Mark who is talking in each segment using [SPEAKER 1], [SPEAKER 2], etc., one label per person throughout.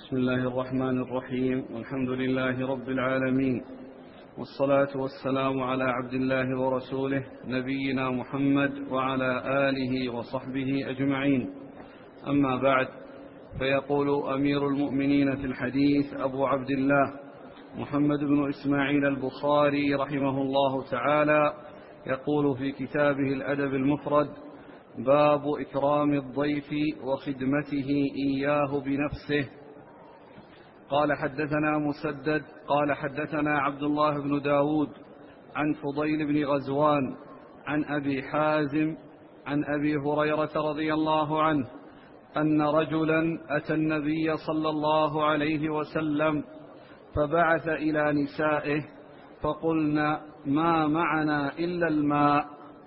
[SPEAKER 1] بسم الله الرحمن الرحيم، والحمد لله رب العالمين، والصلاة والسلام على عبد الله ورسوله نبينا محمد وعلى آله وصحبه أجمعين. أما بعد، فيقول أمير المؤمنين في الحديث أبو عبد الله محمد بن إسماعيل البخاري رحمه الله تعالى، يقول في كتابه الأدب المفرد: باب إكرام الضيف وخدمته إياه بنفسه. قال: حدثنا مسدد قال: حدثنا عبد الله بن داود عن فضيل بن غزوان عن أبي حازم عن أبي هريرة رضي الله عنه أن رجلا أتى النبي صلى الله عليه وسلم فبعث إلى نسائه فقلنا: ما معنا إلا الماء.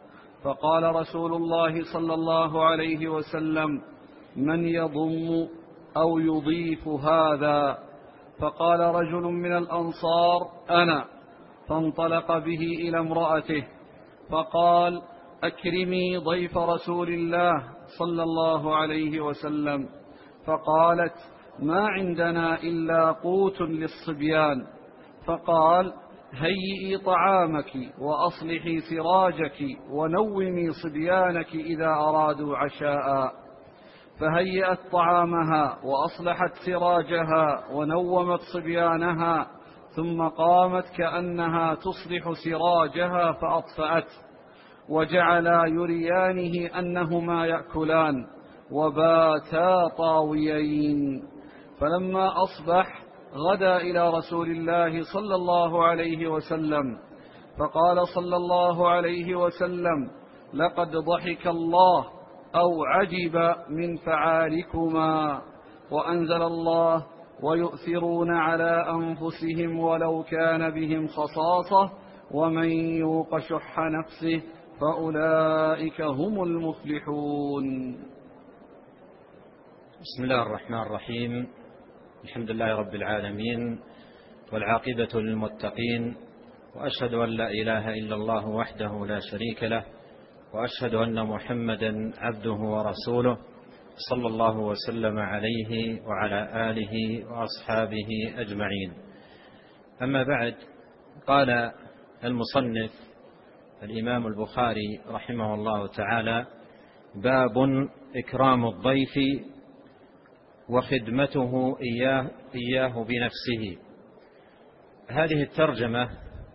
[SPEAKER 1] فقال رسول الله صلى الله عليه وسلم: من يضم أو يضيف هذا؟ فقال رجل من الأنصار: أنا. فانطلق به إلى امرأته فقال: أكرمي ضيف رسول الله صلى الله عليه وسلم. فقالت: ما عندنا إلا قوت للصبيان. فقال: هيئي طعامك وأصلحي سراجك ونومي صبيانك إذا أرادوا عشاء. فهيأت طعامها وأصلحت سراجها ونومت صبيانها، ثم قامت كأنها تصلح سراجها فأطفأت، وجعلا يريانه أنهما يأكلان وباتا طاويين. فلما أصبح غدا إلى رسول الله صلى الله عليه وسلم فقال صلى الله عليه وسلم: لقد ضحك الله أو عجب من فعالكما. وأنزل الله: ويؤثرون على أنفسهم ولو كان بهم خصاصة ومن يوق شح نفسه فأولئك هم المفلحون.
[SPEAKER 2] بسم الله الرحمن الرحيم. الحمد لله رب العالمين، والعاقبة للمتقين، وأشهد أن لا إله إلا الله وحده لا شريك له، وأشهد أن محمدا عبده ورسوله صلى الله وسلم عليه وعلى آله وأصحابه أجمعين. أما بعد، قال المصنف الإمام البخاري رحمه الله تعالى: باب إكرام الضيف وخدمته إياه بنفسه. هذه الترجمة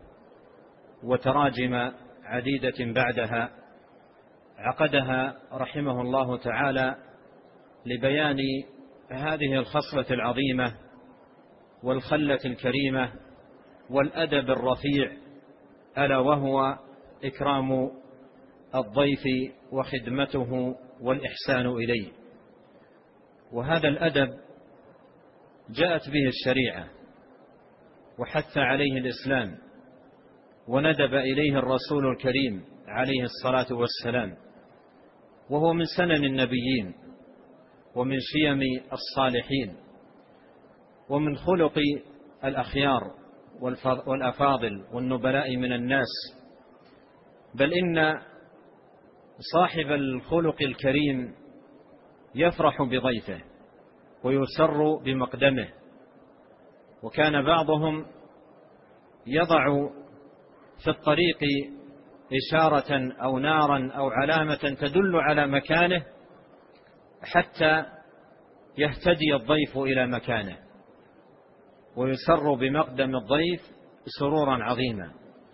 [SPEAKER 2] وتراجم عديدة بعدها عقدها رحمه الله تعالى لبيان هذه الخصلة العظيمة والخلة الكريمة والأدب الرفيع، ألا وهو إكرام الضيف وخدمته والإحسان إليه. وهذا الأدب جاءت به الشريعة وحث عليه الإسلام وندب إليه الرسول الكريم عليه الصلاة والسلام، وهو من سنن النبيين ومن شيم الصالحين ومن خلق الأخيار والأفاضل والنبلاء من الناس. بل إن صاحب الخلق الكريم يفرح بضيفه ويسر بمقدمه. وكان بعضهم يضع في الطريق إشارة أو نارا أو علامة تدل على مكانه حتى يهتدي الضيف إلى مكانه، ويسر بمقدم الضيف سرورا عظيما.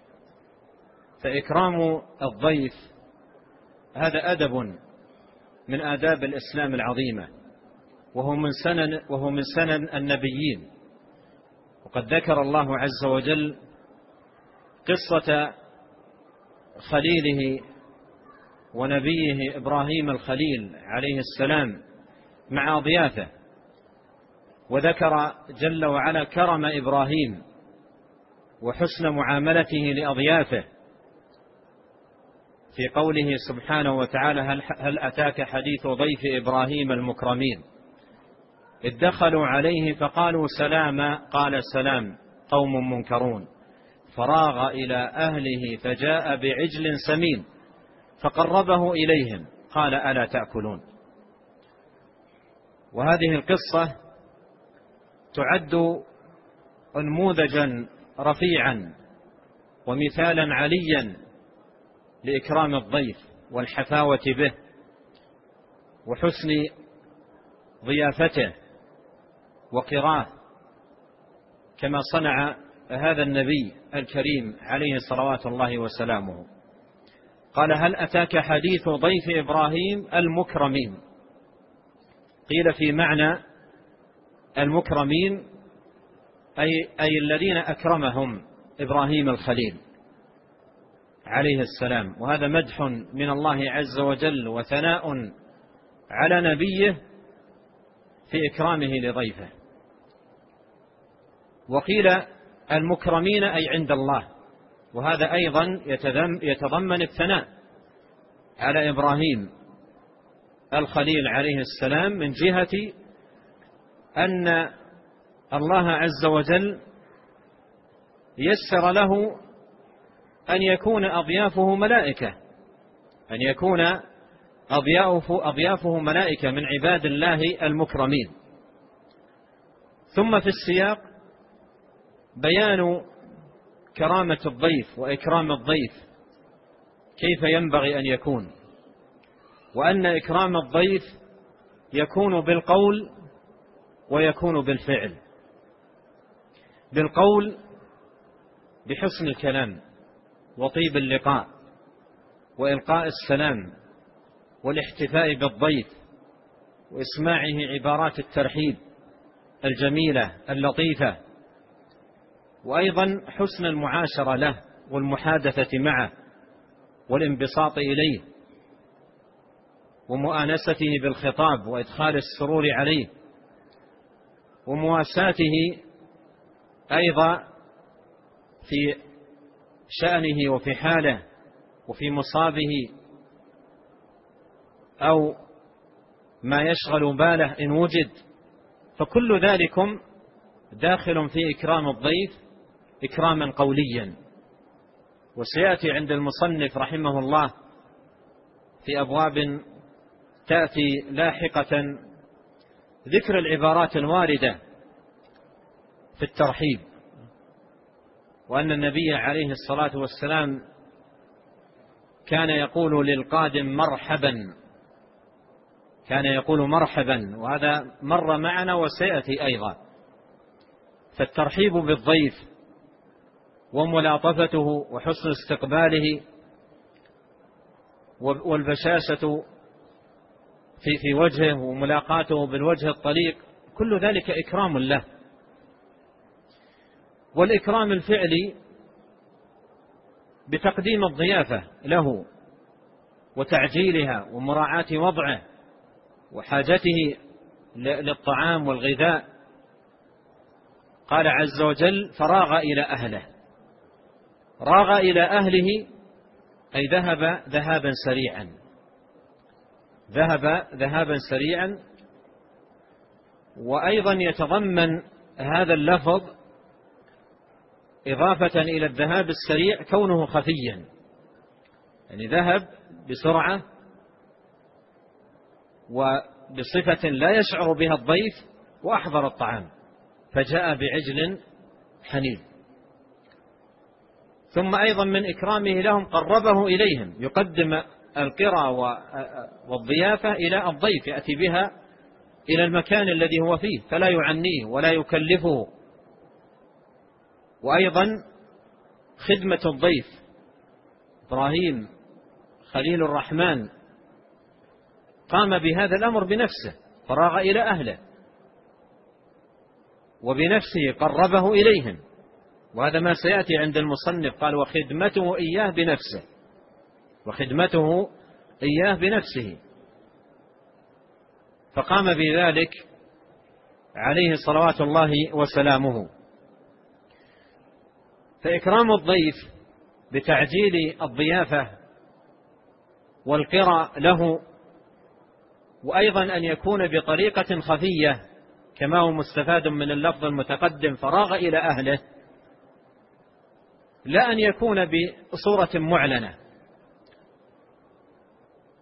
[SPEAKER 2] فإكرام الضيف هذا أدب من آداب الإسلام العظيمة، وهو من سنن النبيين. وقد ذكر الله عز وجل قصة خليله ونبيه إبراهيم الخليل عليه السلام مع ضيافه، وذكر جل وعلا كرم إبراهيم وحسن معاملته لأضيافه في قوله سبحانه وتعالى: هل أتاك حديث ضيف إبراهيم المكرمين إذ دخلوا عليه فقالوا سلاما قال سلام قوم منكرون فراغ إلى أهله فجاء بعجل سمين فقربه إليهم قال ألا تأكلون. وهذه القصة تعد نموذجا رفيعا ومثالا عليا لإكرام الضيف والحفاوة به وحسن ضيافته وقراه، كما صنع هذا النبي الكريم عليه صلوات الله وسلامه. قال: هل أتاك حديث ضيف إبراهيم المكرمين؟ قيل في معنى المكرمين أي الذين أكرمهم إبراهيم الخليل عليه السلام، وهذا مدح من الله عز وجل وثناء على نبيه في إكرامه لضيفه. وقيل المكرمين أي عند الله، وهذا أيضا يتضمن الثناء على إبراهيم الخليل عليه السلام من جهة أن الله عز وجل يسر له أن يكون أضيافه ملائكة، أن يكون أضيافه ملائكة من عباد الله المكرمين. ثم في السياق بيان كرامة الضيف وإكرام الضيف كيف ينبغي أن يكون، وأن إكرام الضيف يكون بالقول ويكون بالفعل. بالقول بحسن الكلام وطيب اللقاء وإلقاء السلام والاحتفاء بالضيف وإسماعه عبارات الترحيب الجميلة اللطيفة، وأيضا حسن المعاشرة له والمحادثة معه والانبساط إليه ومؤانسته بالخطاب وإدخال السرور عليه ومواساته أيضا في شأنه وفي حاله وفي مصابه أو ما يشغل باله إن وجد. فكل ذلكم داخل في إكرام الضيف إكراما قوليا. وسيأتي عند المصنف رحمه الله في أبواب تأتي لاحقة ذكر العبارات الواردة في الترحيب، وأن النبي عليه الصلاة والسلام كان يقول للقادم مرحبا، كان يقول مرحبا، وهذا مر معنا وسيأتي أيضا. فالترحيب بالضيف وملاطفته وحسن استقباله والبشاشة في وجهه وملاقاته بالوجه الطليق، كل ذلك إكرام له. والإكرام الفعلي بتقديم الضيافة له وتعجيلها ومراعاة وضعه وحاجته للطعام والغذاء. قال عز وجل: فراغ إلى أهله. راغ إلى أهله أي ذهب ذهابا سريعا، ذهب ذهابا سريعا. وأيضا يتضمن هذا اللفظ إضافة إلى الذهاب السريع كونه خفيا، يعني ذهب بسرعة وبصفة لا يشعر بها الضيف وأحضر الطعام فجاء بعجل حنيذ. ثم أيضا من إكرامه لهم قربه إليهم، يقدم القرى والضيافة إلى الضيف، يأتي بها إلى المكان الذي هو فيه فلا يعنيه ولا يكلفه. وأيضا خدمة الضيف، إبراهيم خليل الرحمن قام بهذا الأمر بنفسه، فراغ إلى أهله وبنفسه قربه إليهم، وهذا ما سيأتي عند المصنف. قال: وخدمته إياه بنفسه، وخدمته إياه بنفسه، فقام بذلك عليه صلوات الله وسلامه. فإكرام الضيف بتعجيل الضيافة والقرى له، وأيضا أن يكون بطريقة خفية كما هو مستفاد من اللفظ المتقدم فراغ إلى أهله، لا أن يكون بصورة معلنة،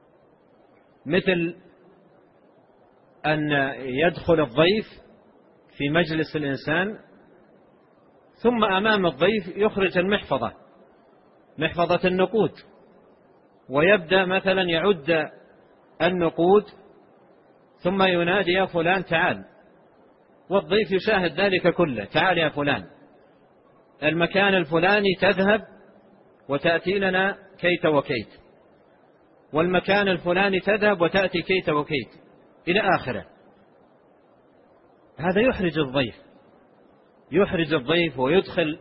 [SPEAKER 2] مثل أن يدخل الضيف في مجلس الإنسان، ثم أمام الضيف يخرج المحفظة، محفظة النقود، ويبدأ مثلا يعد النقود، ثم ينادي يا فلان تعال، والضيف يشاهد ذلك كله، تعال يا فلان المكان الفلاني تذهب وتأتي لنا كيت وكيت، والمكان الفلاني تذهب وتأتي كيت وكيت إلى آخره. هذا يحرج الضيف ويدخل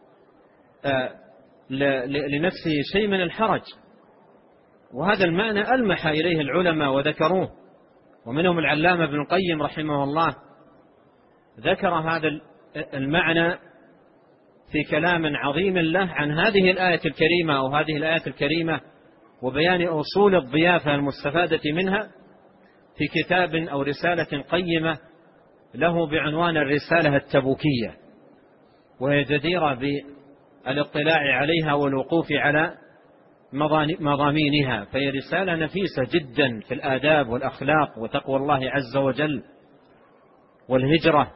[SPEAKER 2] لنفسه شيء من الحرج، وهذا المعنى ألمح إليه العلماء وذكروه، ومنهم العلامة ابن القيم رحمه الله ذكر هذا المعنى في كلام عظيم له عن هذه الآية الكريمة أو هذه الآية الكريمة، وبيان أصول الضيافة المستفادة منها في كتاب أو رسالة قيمة له بعنوان الرسالة التبوكية، وهي جديرة بالاطلاع عليها والوقوف على مضامينها، فهي رسالة نفيسة جدا في الآداب والأخلاق وتقوى الله عز وجل والهجرة.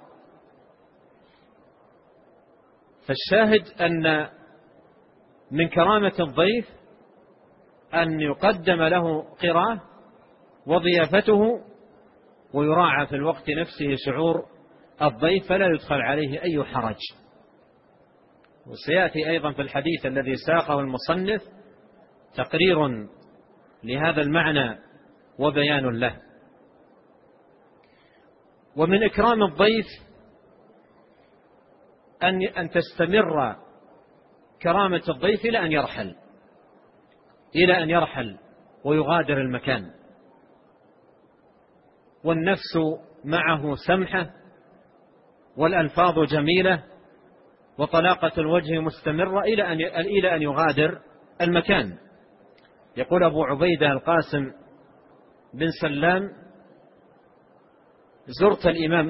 [SPEAKER 2] فالشاهد أن من كرامة الضيف أن يقدم له قراه وضيافته، ويراعى في الوقت نفسه شعور الضيف فلا يدخل عليه أي حرج. وسيأتي أيضا في الحديث الذي ساقه المصنف تقرير لهذا المعنى وبيان له. ومن إكرام الضيف أن تستمر كرامة الضيف إلى أن يرحل ويغادر المكان، والنفس معه سمحة، والألفاظ جميلة، وطلاقة الوجه مستمرة إلى أن يغادر المكان. يقول أبو عبيدة القاسم بن سلام: زرت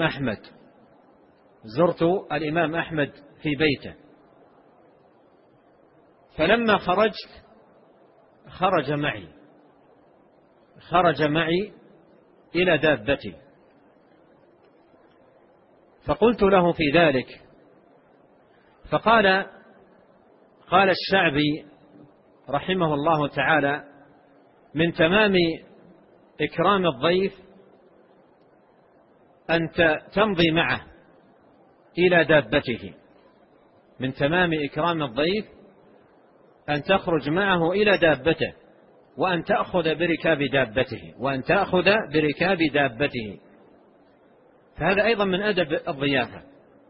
[SPEAKER 2] الإمام أحمد في بيته، فلما خرجت خرج معي إلى دابتي، فقلت له في ذلك، قال الشعبي رحمه الله تعالى: من تمام إكرام الضيف أن تمضي معه إلى دابته، من تمام إكرام الضيف أن تخرج معه إلى دابته، وأن تأخذ بركاب دابته، فهذا أيضا من أدب الضيافة،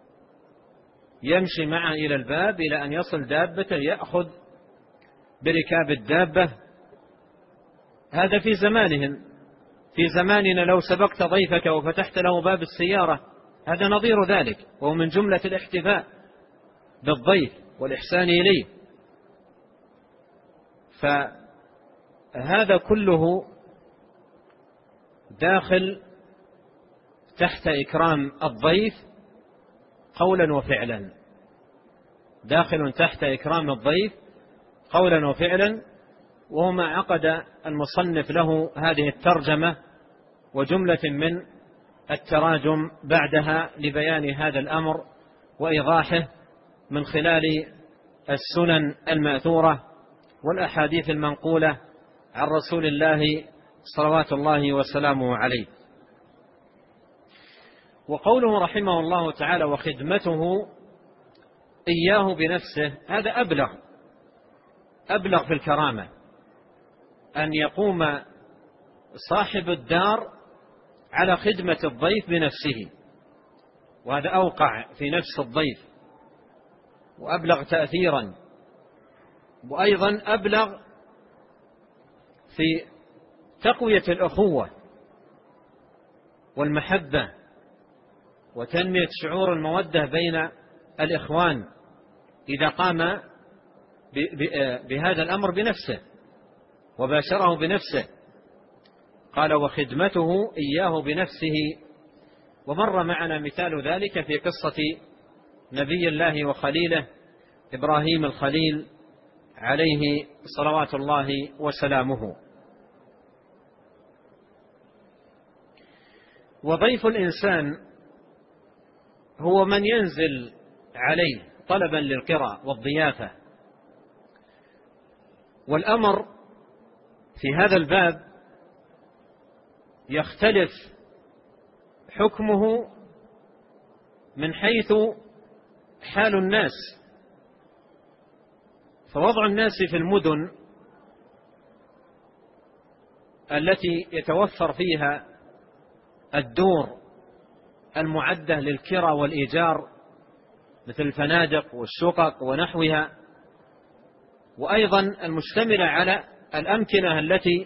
[SPEAKER 2] يمشي معه إلى الباب إلى أن يصل دابته، يأخذ بركاب الدابة. هذا في زمانهم. في زماننا لو سبقت ضيفك وفتحت له باب السيارة هذا نظير ذلك، وهو من جملة الاحتفاء بالضيف والإحسان إليه. فهذا كله داخل تحت إكرام الضيف قولا وفعلا، داخل تحت إكرام الضيف قولا وفعلا. وما عقد المصنف له هذه الترجمة وجملة من التراجم بعدها لبيان هذا الأمر وإيضاحه من خلال السنن المأثورة والأحاديث المنقولة عن رسول الله صلوات الله وسلامه عليه. وقوله رحمه الله تعالى: وخدمته إياه بنفسه، هذا أبلغ في الكرامة، أن يقوم صاحب الدار على خدمة الضيف بنفسه، وهذا أوقع في نفس الضيف وأبلغ تأثيرا، وأيضا أبلغ في تقوية الأخوة والمحبة وتنمية شعور المودة بين الإخوان إذا قام بهذا الأمر بنفسه وباشره بنفسه. قال: وخدمته إياه بنفسه. ومر معنا مثال ذلك في قصة نبي الله وخليله إبراهيم الخليل عليه صلوات الله وسلامه. وضيف الإنسان هو من ينزل عليه طلبا للقراء والضيافة. والأمر في هذا الباب يختلف حكمه من حيث حال الناس. فوضع الناس في المدن التي يتوفر فيها الدور المعدة للكرة والإيجار مثل الفنادق والشقق ونحوها، وأيضا المشتملة على الأمكنة التي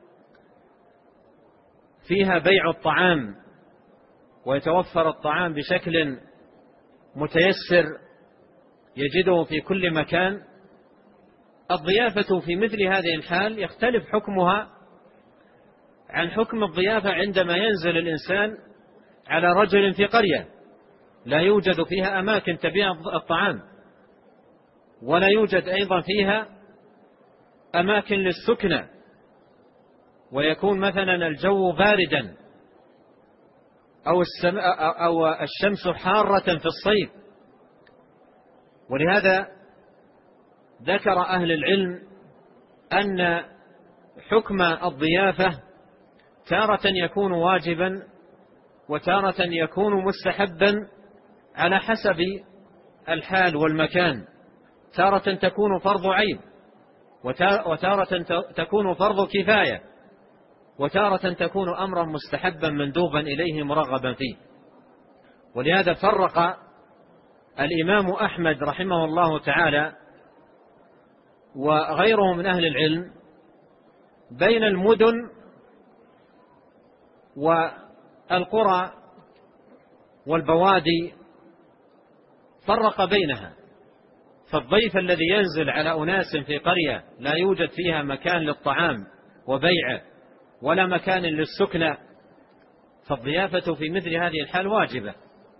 [SPEAKER 2] فيها بيع الطعام ويتوفر الطعام بشكل متيسر يجده في كل مكان. الضيافة في مثل هذه الحال يختلف حكمها عن حكم الضيافة عندما ينزل الإنسان على رجل في قرية لا يوجد فيها أماكن تبيع الطعام، ولا يوجد أيضا فيها أماكن للسكنة، ويكون مثلا الجو باردا أو الشمس حارة في الصيف. ولهذا ذكر أهل العلم أن حكم الضيافة تارة يكون واجبا وتارة يكون مستحبا على حسب الحال والمكان. تارة تكون فرض عين، وتارة تكون فرض كفاية، وتارة تكون أمرا مستحبا مندوبا إليه مرغبا فيه. ولهذا فرق الإمام أحمد رحمه الله تعالى وغيره من أهل العلم بين المدن والقرى والبوادي، فرق بينها. فالضيف الذي ينزل على أناس في قرية لا يوجد فيها مكان للطعام وبيعه ولا مكان للسكنة، فالضيافة في مثل هذه الحال واجبة.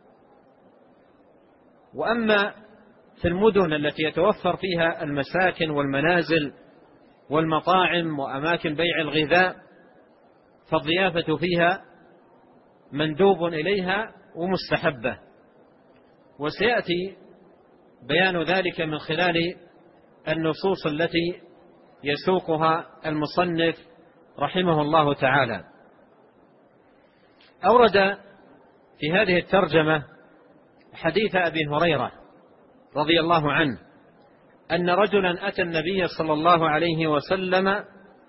[SPEAKER 2] وأما في المدن التي يتوفر فيها المساكن والمنازل والمطاعم وأماكن بيع الغذاء فالضيافة فيها مندوب إليها ومستحبة، وسيأتي بيان ذلك من خلال النصوص التي يسوقها المصنف رحمه الله تعالى. أورد في هذه الترجمة حديث أبي هريرة رضي الله عنه أن رجلا أتى النبي صلى الله عليه وسلم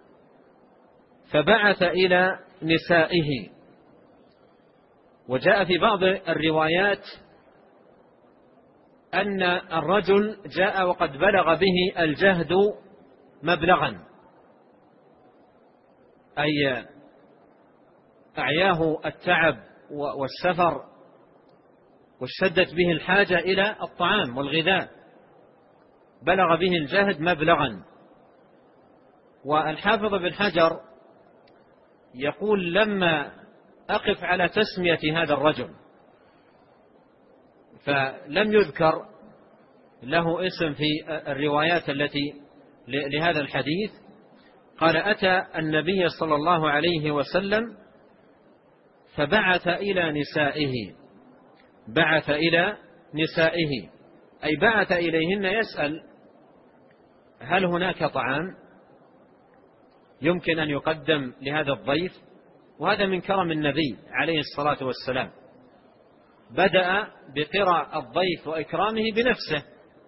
[SPEAKER 2] فبعث إلى نسائه. وجاء في بعض الروايات أن الرجل جاء وقد بلغ به الجهد مبلغا، أي أعياه التعب والسفر واشتدت به الحاجة إلى الطعام والغذاء، بلغ به الجهد مبلغا. والحافظ بن حجر يقول لما أقف على تسمية هذا الرجل فلم يذكر له اسم في الروايات التي لهذا الحديث. قال أتى النبي صلى الله عليه وسلم فبعث إلى نسائه، بعث إلى نسائه أي بعث إليهن يسأل هل هناك طعام يمكن أن يقدم لهذا الضيف. وهذا من كرم النبي عليه الصلاة والسلام، بدأ بقراء الضيف وإكرامه بنفسه،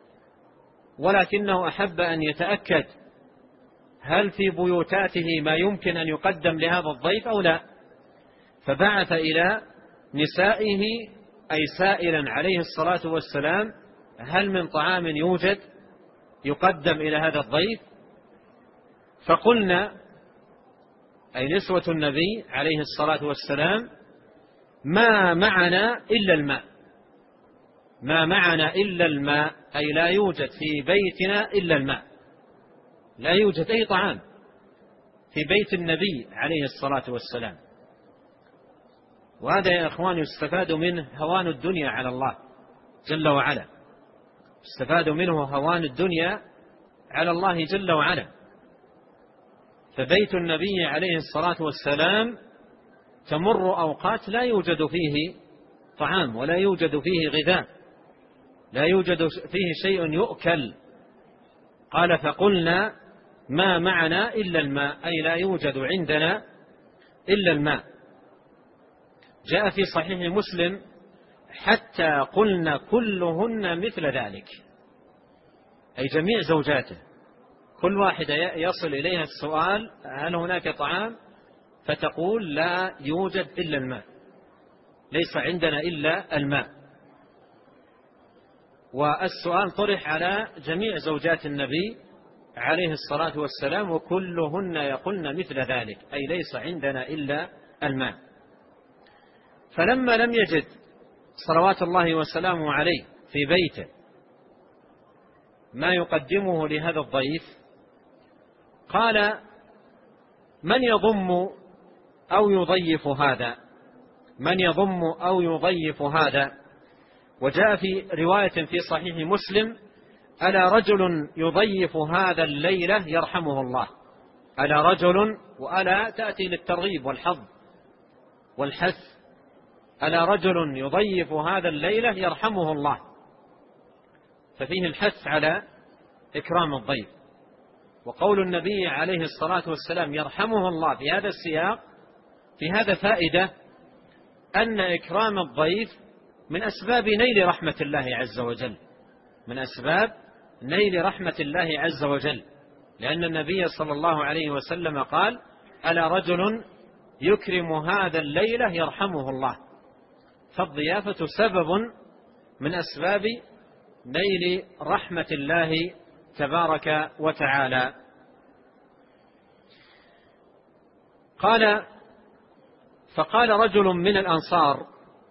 [SPEAKER 2] ولكنه أحب أن يتأكد هل في بيوتاته ما يمكن أن يقدم لهذا الضيف أو لا. فبعث إلى نسائه أي سائلا عليه الصلاة والسلام هل من طعام يوجد يقدم إلى هذا الضيف. فقلنا أي نسوة النبي عليه الصلاة والسلام ما معنا إلا الماء، ما معنا إلا الماء أي لا يوجد في بيتنا إلا الماء، لا يوجد أي طعام في بيت النبي عليه الصلاة والسلام. وهذا يا أخوان يستفاد منه هوان الدنيا على الله جل وعلا، يستفاد منه هوان الدنيا على الله جل وعلا. فبيت النبي عليه الصلاة والسلام تمر أوقات لا يوجد فيه طعام ولا يوجد فيه غذاء، لا يوجد فيه شيء يؤكل. قال فقلنا ما معنا إلا الماء، أي لا يوجد عندنا إلا الماء. جاء في صحيح مسلم حتى قلنا كلهن مثل ذلك، أي جميع زوجاته كل واحدة يصل إليها السؤال هل هناك طعام، فتقول لا يوجد إلا الماء، ليس عندنا إلا الماء. والسؤال طرح على جميع زوجات النبي عليه الصلاة والسلام وكلهن يقولن مثل ذلك، أي ليس عندنا إلا الماء. فلما لم يجد صلوات الله وسلامه عليه في بيته ما يقدمه لهذا الضيف قال من يضم أو يضيف هذا، من يضم أو يضيف هذا. وجاء في رواية في صحيح مسلم ألا رجل يضيف هذا الليلة يرحمه الله. ألا رجل، وألا تأتي للترغيب والحظ والحث، ألا رجل يضيف هذا الليلة يرحمه الله، ففيه الحث على إكرام الضيف. وقول النبي عليه الصلاة والسلام يرحمه الله في هذا السياق في هذا فائدة أن إكرام الضيف من أسباب نيل رحمة الله عز وجل، من أسباب نيل رحمة الله عز وجل، لأن النبي صلى الله عليه وسلم قال ألا رجل يكرم هذا الليلة يرحمه الله. فالضيافة سبب من أسباب نيل رحمة الله تبارك وتعالى. فقال رجل من الأنصار،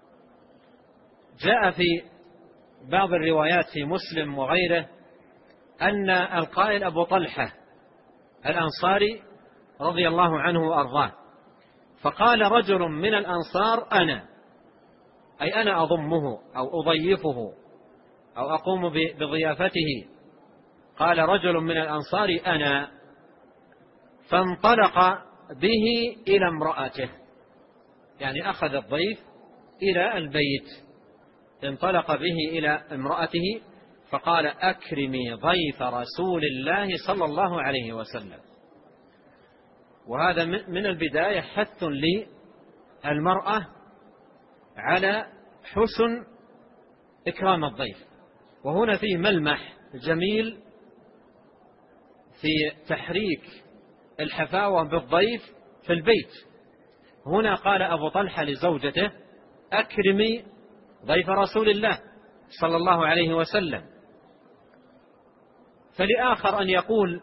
[SPEAKER 2] جاء في بعض الروايات في مسلم وغيره أن القائل أبو طلحة الأنصاري رضي الله عنه وأرضاه، فقال رجل من الأنصار أنا، أي أنا أضمه أو أضيفه أو أقوم بضيافته. قال رجل من الأنصار أنا، فانطلق به إلى امرأته، يعني أخذ الضيف إلى البيت، انطلق به إلى امرأته فقال أكرمي ضيف رسول الله صلى الله عليه وسلم. وهذا من البداية حث للمرأة على حسن إكرام الضيف. وهنا فيه ملمح جميل في تحريك الحفاوة بالضيف في البيت. هنا قال أبو طلحة لزوجته أكرمي ضيف رسول الله صلى الله عليه وسلم. فلآخر أن يقول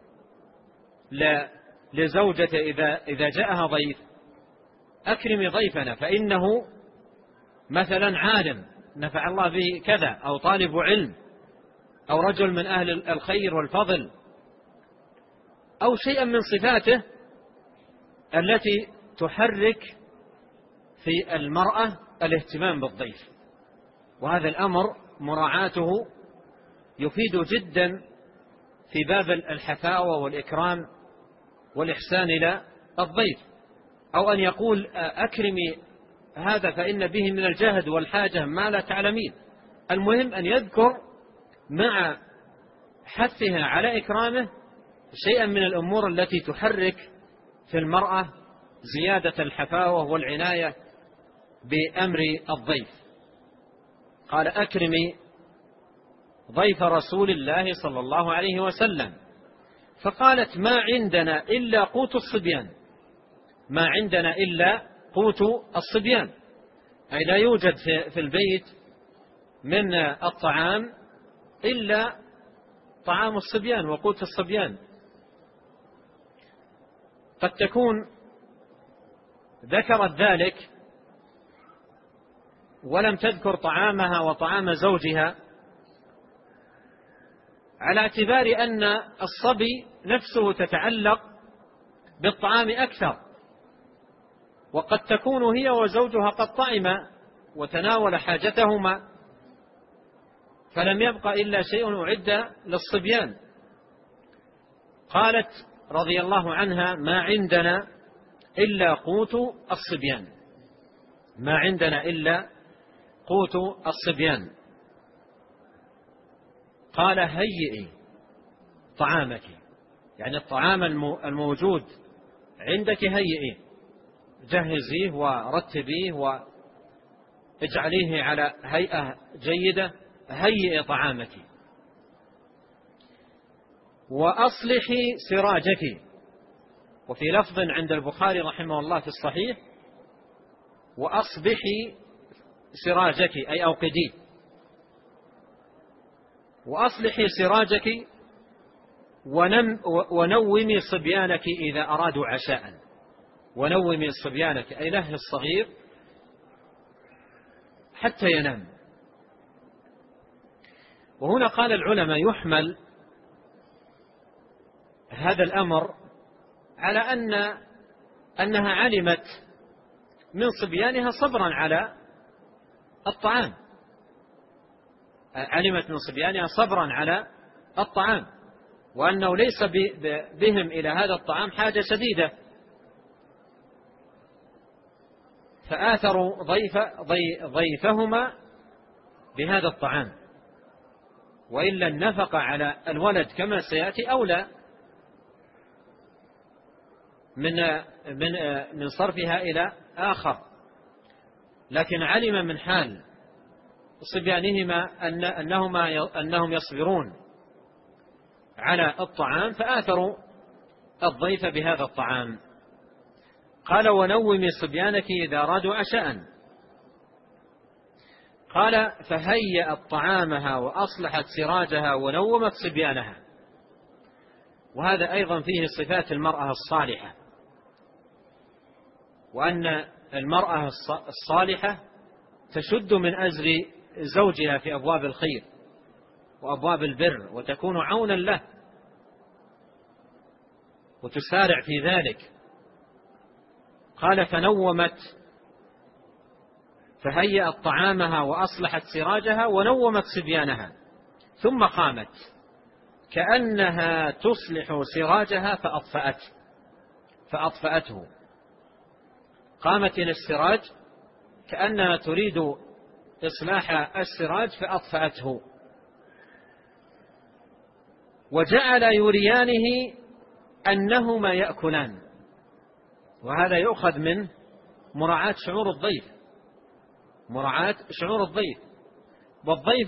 [SPEAKER 2] لزوجته إذا جاءها ضيف أكرمي ضيفنا فإنه مثلا عالم نفع الله به كذا، أو طالب علم، أو رجل من أهل الخير والفضل، أو شيئا من صفاته التي تحرك في المرأة الاهتمام بالضيف. وهذا الأمر مراعاته يفيد جدا في باب الحفاوة والإكرام والإحسان إلى الضيف. أو أن يقول أكرمي هذا فإن به من الجهد والحاجة ما لا تعلمين. المهم أن يذكر مع حثها على إكرامه شيئا من الأمور التي تحرك في المرأة زيادة الحفاوة والعناية بأمر الضيف. قال أكرمي ضيف رسول الله صلى الله عليه وسلم. فقالت ما عندنا إلا قوت الصبيان، ما عندنا إلا قوت الصبيان، أي لا يوجد في البيت من الطعام إلا طعام الصبيان وقوت الصبيان. قد تكون ذكرت ذلك ولم تذكر طعامها وطعام زوجها على اعتبار أن الصبي نفسه تتعلق بالطعام أكثر، وقد تكون هي وزوجها قد طعما وتناول حاجتهما فلم يبق إلا شيء أعد للصبيان. قالت رضي الله عنها ما عندنا إلا قوت الصبيان، ما عندنا إلا قوت الصبيان. قال هيئي طعامك، يعني الطعام الموجود عندك هيئيه، جهزيه ورتبيه واجعليه على هيئة جيدة، هيئي طعامك. وأصلحي سراجك، وفي لفظ عند البخاري رحمه الله في الصحيح وأصبحي سراجك أي أوقديه. وأصلحي سراجك ونومي صبيانك إذا أرادوا عشاء. ونومي صبيانك أي لهي الصغير حتى ينام. وهنا قال العلماء يحمل هذا الأمر على أنها علمت من صبيانها صبرا على الطعام، علمت من صبيانها صبرا على الطعام، وأنه ليس بهم إلى هذا الطعام حاجة شديدة، فآثروا ضيفهما بهذا الطعام. وإلا النفقة على الولد كما سيأتي أولى من صرفها إلى آخر. لكن علم من حال صبيانهما أنهم يصبرون على الطعام فآثروا الضيف بهذا الطعام. قال ونومي صبيانك إذا أرادوا عشاء. قال فهيأت طعامها وأصلحت سراجها ونومت صبيانها. وهذا أيضا فيه صفات المرأة الصالحة، وأن المرأة الصالحة تشد من أزر زوجها في أبواب الخير وأبواب البر، وتكون عونا له وتسارع في ذلك. قال فنومت، فهيأت طعامها وأصلحت سراجها ونومت صبيانها، ثم قامت كأنها تصلح سراجها فأطفأته. قامت إلى السراج كأنها تريد إصلاح السراج فأطفأته. وجعل يريانه أنهما يأكلان. وهذا يؤخذ من مراعاة شعور الضيف، مراعاة شعور الضيف. والضيف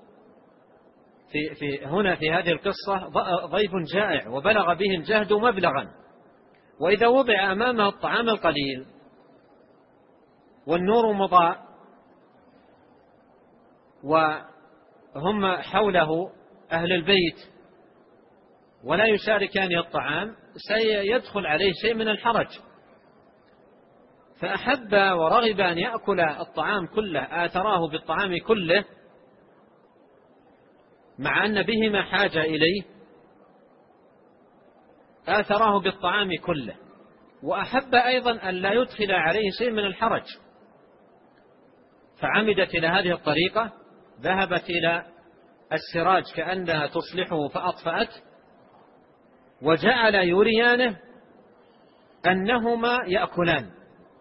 [SPEAKER 2] هنا في هذه القصة ضيف جائع وبلغ به الجهد مبلغا، وإذا وضع أمامه الطعام القليل والنور مضاء وهم حوله أهل البيت ولا يشاركان الطعام سيدخل عليه شيء من الحرج، فأحب ورغب أن يأكل الطعام كله، آثراه بالطعام كله مع أن بهما حاجة إليه، آثراه بالطعام كله. وأحب أيضا أن لا يدخل عليه شيء من الحرج، فعمدت إلى هذه الطريقة، ذهبت إلى السراج كأنها تصلحه فأطفأت، وجعل يريانه أنهما يأكلان،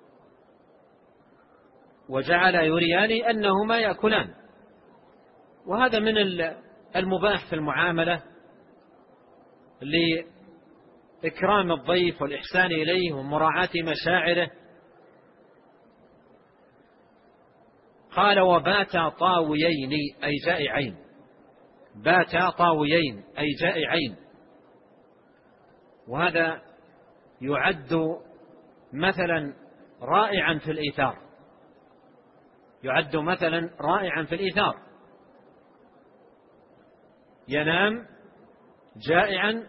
[SPEAKER 2] وجعل يرياني أنهما يأكلان. وهذا من المباح في المعاملة لإكرام الضيف والإحسان إليه ومراعاة مشاعره. قال وباتا طاويين أي جائعين، باتا طاويين أي جائعين. وهذا يعد مثلا رائعا في الإيثار، يعد مثلا رائعا في الإيثار. ينام جائعا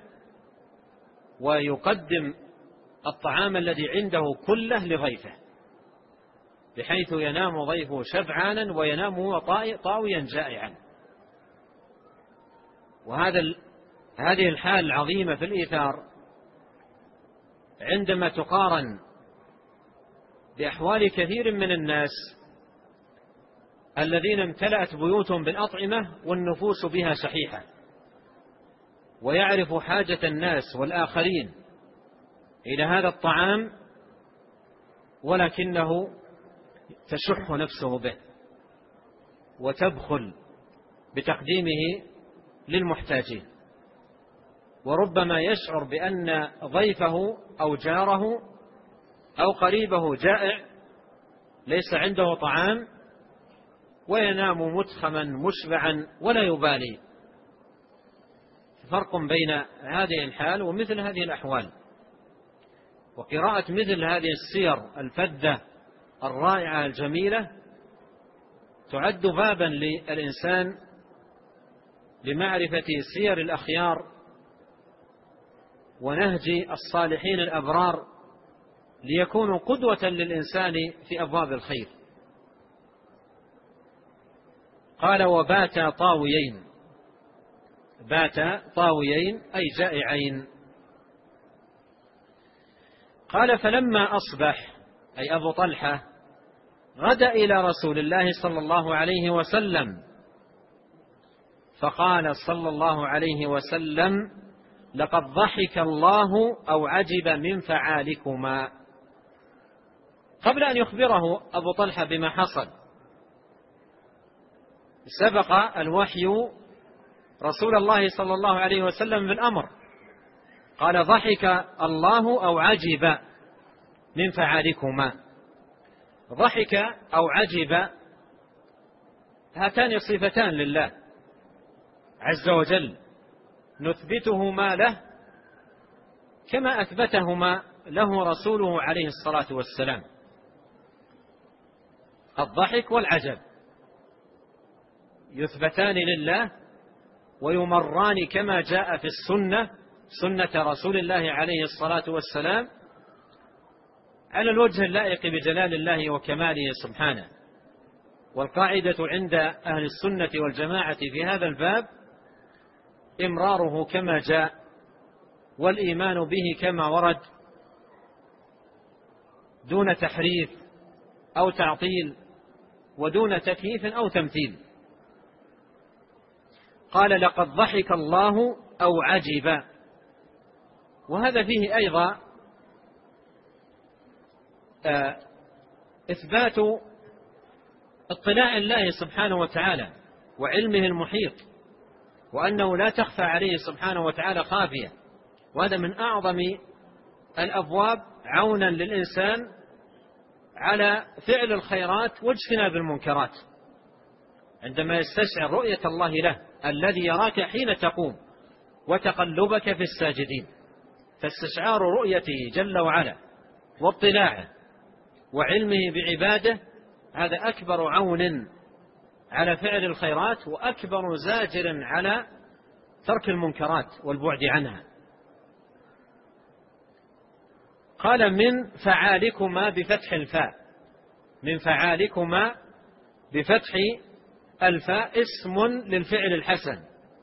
[SPEAKER 2] ويقدم الطعام الذي عنده كله لضيفه، بحيث ينام ضيفه شبعانا وينام هو طاويا جائعا. هذه الحال العظيمة في الإيثار عندما تقارن بأحوال كثير من الناس الذين امتلأت بيوتهم بالأطعمة والنفوس بها شحيحة، ويعرف حاجة الناس والآخرين إلى هذا الطعام ولكنه تشح نفسه به وتبخل بتقديمه للمحتاجين، وربما يشعر بأن ضيفه أو جاره أو قريبه جائع ليس عنده طعام وينام متخما مشبعا ولا يبالي. فرق بين هذه الحال ومثل هذه الأحوال. وقراءة مثل هذه السير الفذة الرائعة الجميلة تعد بابا للإنسان لمعرفة سير الأخيار ونهج الصالحين الأبرار، ليكونوا قدوة للإنسان في أبواب الخير. قال: وبات طاويين. بات طاويين أي جائعين. قال: فلما أصبح أي أبو طلحة غدا إلى رسول الله صلى الله عليه وسلم، فقال صلى الله عليه وسلم: لقد ضحك الله أو عجب من فعالكما. قبل أن يخبره أبو طلحة بما حصل سبق الوحي رسول الله صلى الله عليه وسلم بالأمر، قال: ضحك الله أو عجب من فعالكما. ضحك أو عجب هاتان صفتان لله عز وجل نثبتهما له كما أثبتهما له رسوله عليه الصلاة والسلام. الضحك والعجب يثبتان لله ويمران كما جاء في السنة، سنة رسول الله عليه الصلاة والسلام، على الوجه اللائق بجلال الله وكماله سبحانه. والقاعدة عند أهل السنة والجماعة في هذا الباب إمراره كما جاء والإيمان به كما ورد دون تحريف أو تعطيل ودون تكييف أو تمثيل. قال: لقد ضحك الله أو عجب. وهذا فيه أيضا إثبات اطلاع الله سبحانه وتعالى وعلمه المحيط، وأنه لا تخفى عليه سبحانه وتعالى خافية. وهذا من أعظم الأبواب عونا للإنسان على فعل الخيرات واجتناب المنكرات، عندما يستشعر رؤية الله له الذي يراك حين تقوم وتقلبك في الساجدين. فاستشعار رؤيته جل وعلا واطلاعه وعلمه بعباده هذا أكبر عون على فعل الخيرات وأكبر زاجر على ترك المنكرات والبعد عنها. قال: من فعالكما بفتح الفاء. من فعالكما بفتح الفاء اسم للفعل الحسن،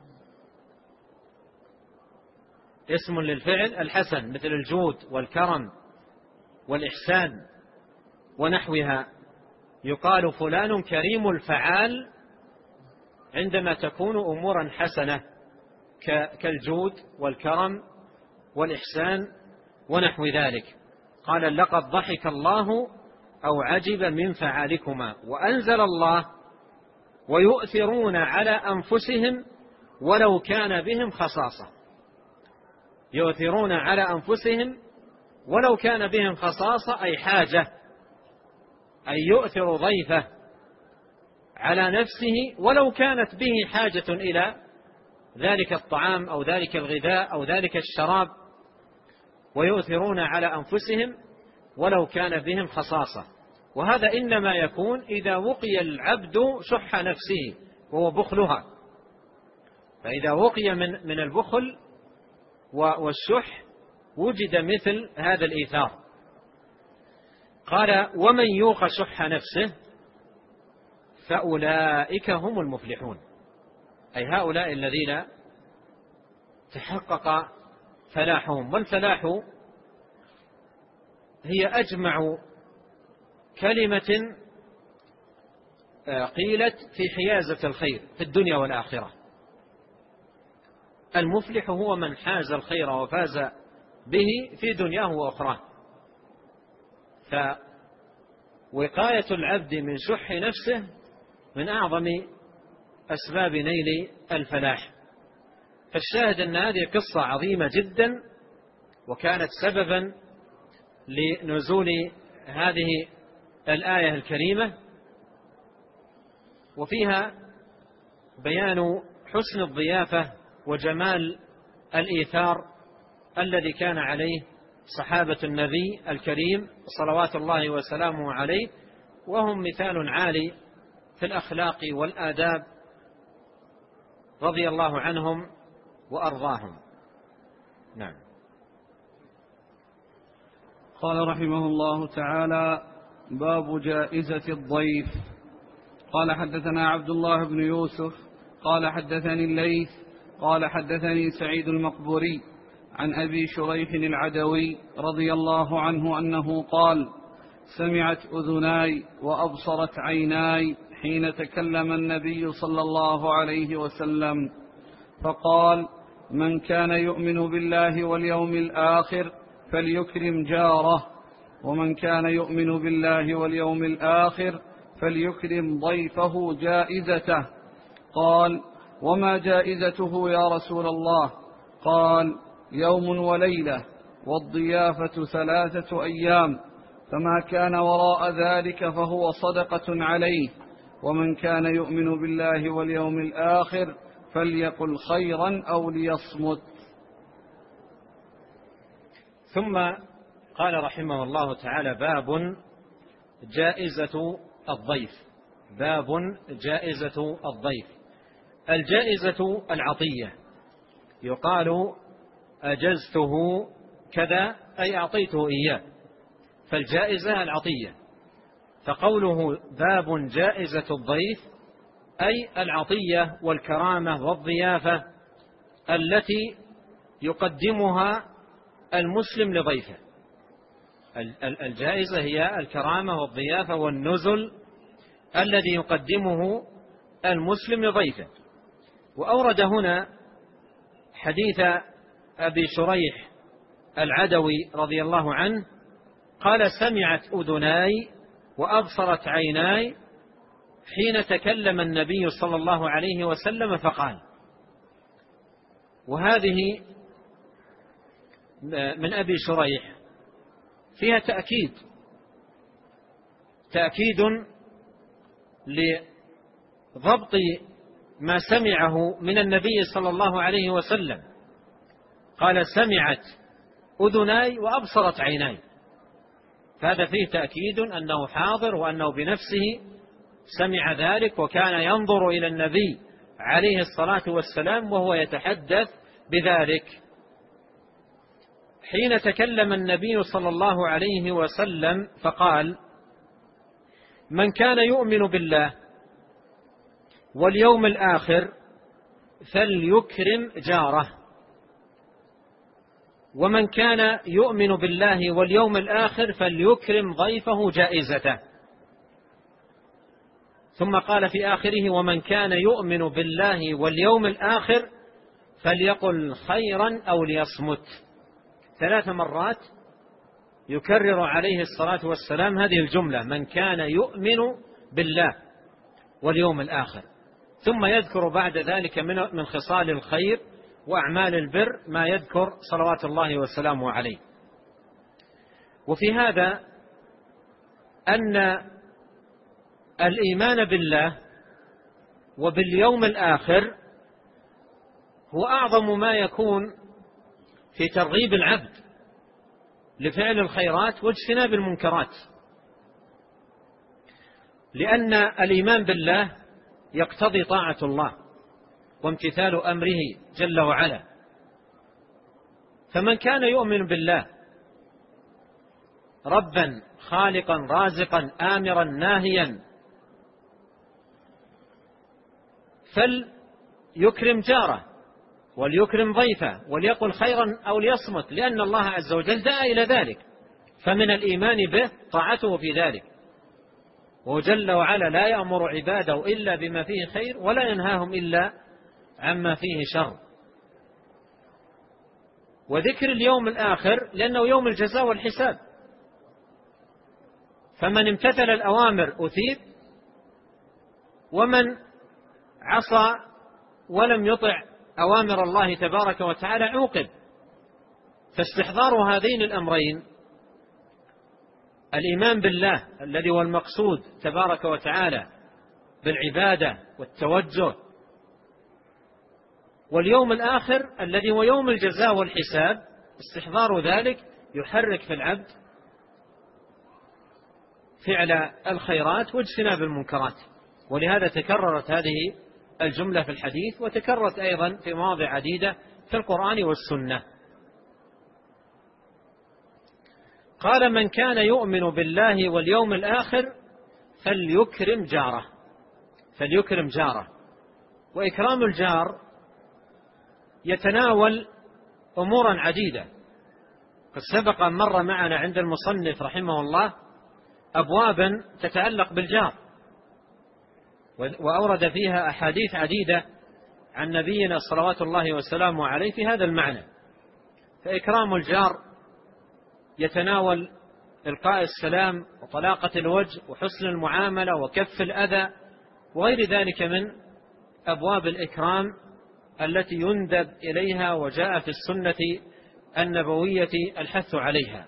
[SPEAKER 2] اسم للفعل الحسن مثل الجود والكرم والإحسان ونحوها. يقال فلان كريم الفعال عندما تكون أمورا حسنة كالجود والكرم والإحسان ونحو ذلك. قال: لقد ضحك الله أو عجب من فعالكما. وأنزل الله: ويؤثرون على أنفسهم ولو كان بهم خصاصة. يؤثرون على أنفسهم ولو كان بهم خصاصة أي حاجة، أي يؤثر ضيفه على نفسه ولو كانت به حاجة إلى ذلك الطعام أو ذلك الغذاء أو ذلك الشراب. ويؤثرون على أنفسهم ولو كان بهم خصاصة. وهذا إنما يكون إذا وقي العبد شح نفسه وهو بخلها. فإذا وقي من البخل والشح وجد مثل هذا الإيثار. قال: ومن يوق شح نفسه فأولئك هم المفلحون. أي هؤلاء الذين تحقق فلاحهم. والفلاح هي أجمع كلمة قيلت في حيازة الخير في الدنيا والآخرة. المفلح هو من حاز الخير وفاز به في دنياه وأخراه. فوقاية العبد من شح نفسه من أعظم أسباب نيل الفلاح. فالشاهد أن هذه قصة عظيمة جدا، وكانت سببا لنزول هذه الآية الكريمة، وفيها بيان حسن الضيافة وجمال الإيثار الذي كان عليه صحابة النبي الكريم صلوات الله وسلامه عليه، وهم مثال عالي في الأخلاق والآداب رضي الله عنهم وأرضاهم. نعم.
[SPEAKER 1] قال رحمه الله تعالى: باب جائزة الضيف. قال حدثنا عبد الله بن يوسف قال حدثني الليث قال حدثني سعيد المقبوري عن أبي شريح العدوي رضي الله عنه أنه قال: سمعت أذناي وأبصرت عيناي حين تكلم النبي صلى الله عليه وسلم فقال: من كان يؤمن بالله واليوم الآخر فليكرم جاره، ومن كان يؤمن بالله واليوم الآخر فليكرم ضيفه جائزته. قال: وما جائزته يا رسول الله؟ قال: يوم وليلة، والضيافة 3 أيام، فما كان وراء ذلك فهو صدقة عليه، ومن كان يؤمن بالله واليوم الآخر فليقل خيرا أو ليصمت.
[SPEAKER 2] ثم قال رحمه الله تعالى: باب جائزة الضيف. باب جائزة الضيف. الجائزة العطية، يقال أجزته كذا أي أعطيته إياه، فالجائزة العطية. فقوله باب جائزة الضيف أي العطية والكرامة والضيافة التي يقدمها المسلم لضيفه. الجائزة هي الكرامة والضيافة والنزل الذي يقدمه المسلم لضيفه. وأورد هنا حديث أبي شريح العدوي رضي الله عنه قال: سمعت أذناي وأبصرت عيناي حين تكلم النبي صلى الله عليه وسلم فقال. وهذه من أبي شريح فيها تأكيد لضبط ما سمعه من النبي صلى الله عليه وسلم. قال: سمعت أذناي وأبصرت عيناي، فهذا فيه تأكيد أنه حاضر وأنه بنفسه سمع ذلك، وكان ينظر إلى النبي عليه الصلاة والسلام وهو يتحدث بذلك. حين تكلم النبي صلى الله عليه وسلم فقال: من كان يؤمن بالله واليوم الآخر فليكرم جاره، ومن كان يؤمن بالله واليوم الآخر فليكرم ضيفه جائزته. ثم قال في آخره: ومن كان يؤمن بالله واليوم الآخر فليقل خيرا أو ليصمت. 3 مرات يكرر عليه الصلاة والسلام هذه الجملة: من كان يؤمن بالله واليوم الآخر، ثم يذكر بعد ذلك من خصال الخير وأعمال البر ما يذكر صلوات الله وسلامه عليه. وفي هذا أن الإيمان بالله وباليوم الآخر هو أعظم ما يكون في ترغيب العبد لفعل الخيرات واجتناب المنكرات، لأن الإيمان بالله يقتضي طاعة الله وامتثال أمره جل وعلا. فمن كان يؤمن بالله ربا خالقا رازقا آمرا ناهيا فليكرم جاره وليكرم ضيفه وليقل خيرا أو ليصمت، لأن الله عز وجل دعا إلى ذلك. فمن الإيمان به طاعته في ذلك، وجل وعلا لا يأمر عباده إلا بما فيه خير ولا ينهاهم إلا عما فيه شر. وذكر اليوم الآخر لأنه يوم الجزاء والحساب، فمن امتثل الأوامر أثيب، ومن عصى ولم يطع أوامر الله تبارك وتعالى عوقب. فاستحضار هذين الأمرين، الإيمان بالله الذي هو المقصود تبارك وتعالى بالعبادة والتوجه، واليوم الآخر الذي هو يوم الجزاء والحساب، استحضار ذلك يحرك في العبد فعل الخيرات واجتناب المنكرات. ولهذا تكررت هذه الجملة في الحديث، وتكررت أيضا في مواضع عديدة في القرآن والسنة. قال: من كان يؤمن بالله واليوم الآخر فليكرم جاره. فليكرم جاره. وإكرام الجار يتناول أمورا عديدة. قد سبق أن مر معنا عند المصنف رحمه الله أبوابا تتعلق بالجار، وأورد فيها أحاديث عديدة عن نبينا صلوات الله وسلامه عليه في هذا المعنى. فإكرام الجار يتناول إلقاء السلام وطلاقة الوجه وحسن المعاملة وكف الأذى وغير ذلك من أبواب الإكرام التي يندب إليها وجاء في السنة النبوية الحث عليها.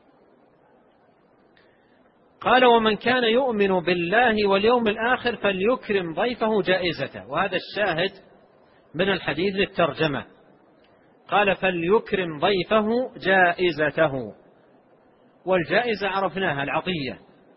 [SPEAKER 2] قال: ومن كان يؤمن بالله واليوم الآخر فليكرم ضيفه جائزته. وهذا الشاهد من الحديث للترجمة. قال: فليكرم ضيفه جائزته. والجائزة عرفناها العطية.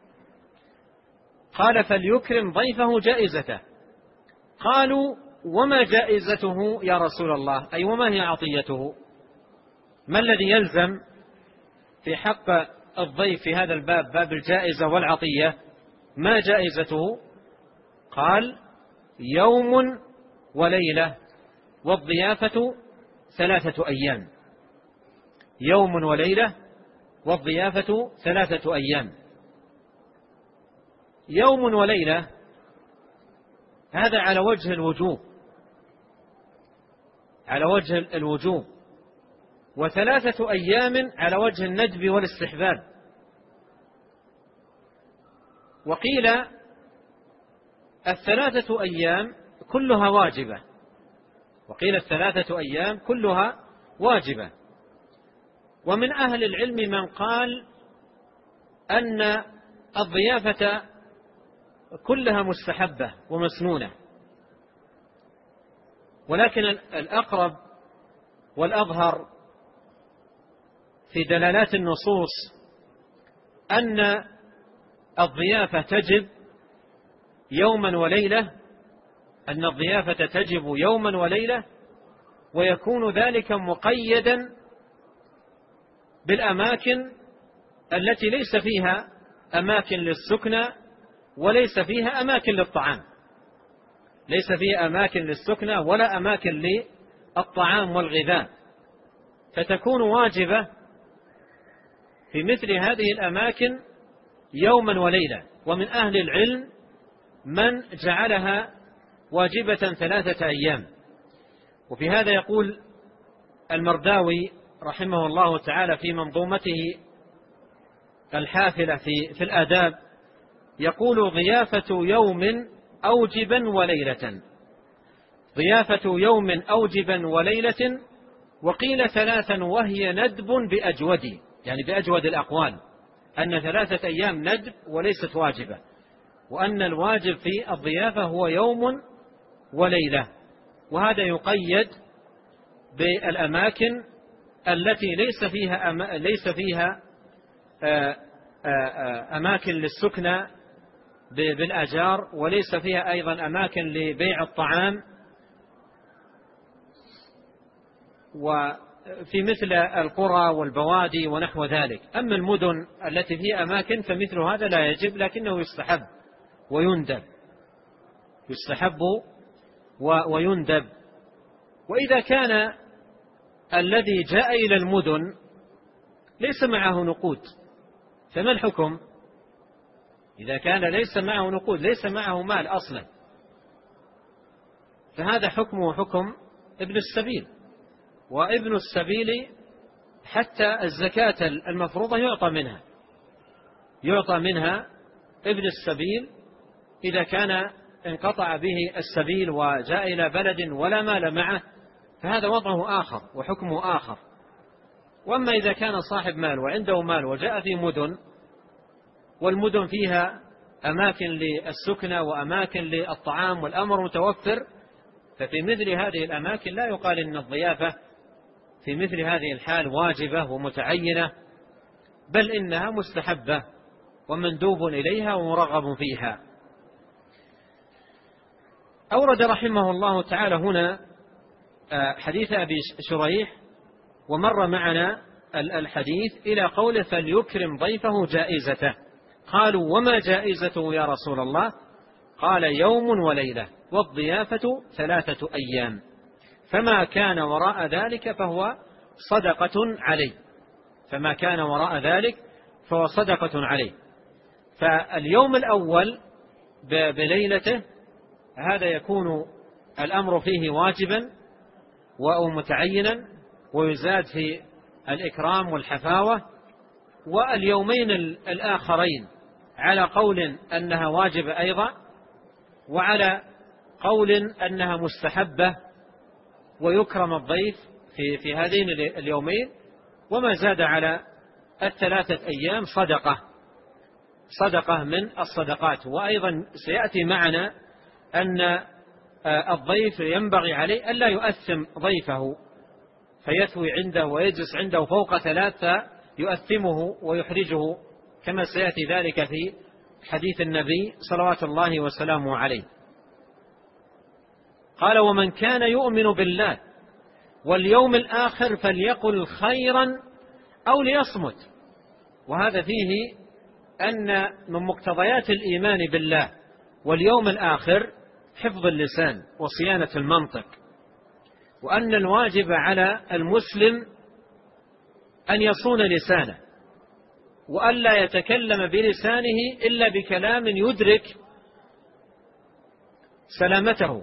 [SPEAKER 2] قال: فليكرم ضيفه جائزته. قالوا: وما جائزته يا رسول الله؟ أي وما هي عطيته؟ ما الذي يلزم في حق الضيف في هذا الباب، باب الجائزة والعطية؟ ما جائزته؟ قال: يوم وليلة والضيافة 3 أيام. يوم وليلة والضيافة 3 أيام. يوم وليلة هذا على وجه الوجوب، على وجه الوجوب، و3 أيام على وجه الندب والاستحباب. وقيل 3 أيام كلها واجبة، وقيل 3 أيام كلها واجبة. ومن أهل العلم من قال أن الضيافة كلها مستحبة ومسنونة، ولكن الأقرب والأظهر في دلالات النصوص أن الضيافة تجب يوما وليلة، أن الضيافة تجب يوما وليلة، ويكون ذلك مقيدا بالأماكن التي ليس فيها أماكن للسكنى وليس فيها أماكن للطعام، ليس فيها أماكن للسكنى ولا أماكن للطعام والغذاء، فتكون واجبة في مثل هذه الأماكن يوما وليلة. ومن أهل العلم من جعلها واجبة 3 أيام. وفي هذا يقول المرداوي رحمه الله تعالى في منظومته الحافلة في الآداب، يقول: ضيافة يوم أوجبا وليلة، ضيافة يوم أوجبا وليلة. وقيل 3 وهي ندب بأجود، يعني بأجود الأقوال، أن 3 أيام ندب وليست واجبة، وأن الواجب في الضيافة هو يوم وليلة. وهذا يقيد بالأماكن التي ليس فيها أماكن للسكنى بالأجار، وليس فيها أيضا أماكن لبيع الطعام، وفي مثل القرى والبوادي ونحو ذلك. أما المدن التي فيها أماكن فمثل هذا لا يجب، لكنه يستحب ويندب، يستحب ويندب. وإذا كان الذي جاء إلى المدن ليس معه نقود فما الحكم؟ إذا كان ليس معه نقود، ليس معه مال أصلا، فهذا حكمه حكم ابن السبيل. وابن السبيل حتى الزكاة المفروضة يعطى منها ابن السبيل إذا كان انقطع به السبيل وجاء إلى بلد ولا مال معه فهذا وضعه آخر وحكمه آخر. وأما إذا كان صاحب مال وعنده مال وجاء في مدن والمدن فيها أماكن للسكنة وأماكن للطعام والأمر متوفر، ففي مثل هذه الأماكن لا يقال إن الضيافة في مثل هذه الحال واجبة ومتعينة، بل إنها مستحبة ومندوب إليها ومرغب فيها. أورد رحمه الله تعالى هنا حديث أبي شريح، ومر معنا الحديث إلى قوله فليكرم ضيفه جائزته. قالوا وما جائزته يا رسول الله؟ قال يوم وليلة والضيافة 3 أيام، فما كان وراء ذلك فهو صدقة عليه. فما كان وراء ذلك فهو صدقة عليه. فاليوم الأول بليلته هذا يكون الأمر فيه واجبا ومتعينا ويزاد في الإكرام والحفاوة. واليومين الآخرين على قول أنها واجبة أيضا، وعلى قول أنها مستحبة ويكرم الضيف في هذين اليومين. وما زاد على 3 أيام صدقة من الصدقات. وأيضا سيأتي معنا أن الضيف ينبغي عليه ألا يؤثم ضيفه فيثوي عنده ويجلس عنده فوق 3 يؤثمه ويحرجه، كما سيأتي ذلك في حديث النبي صلوات الله وسلامه عليه. قال ومن كان يؤمن بالله واليوم الآخر فليقل خيرا أو ليصمت. وهذا فيه أن من مقتضيات الإيمان بالله واليوم الآخر حفظ اللسان وصيانة المنطق، وأن الواجب على المسلم أن يصون لسانه وألا يتكلم بلسانه إلا بكلام يدرك سلامته،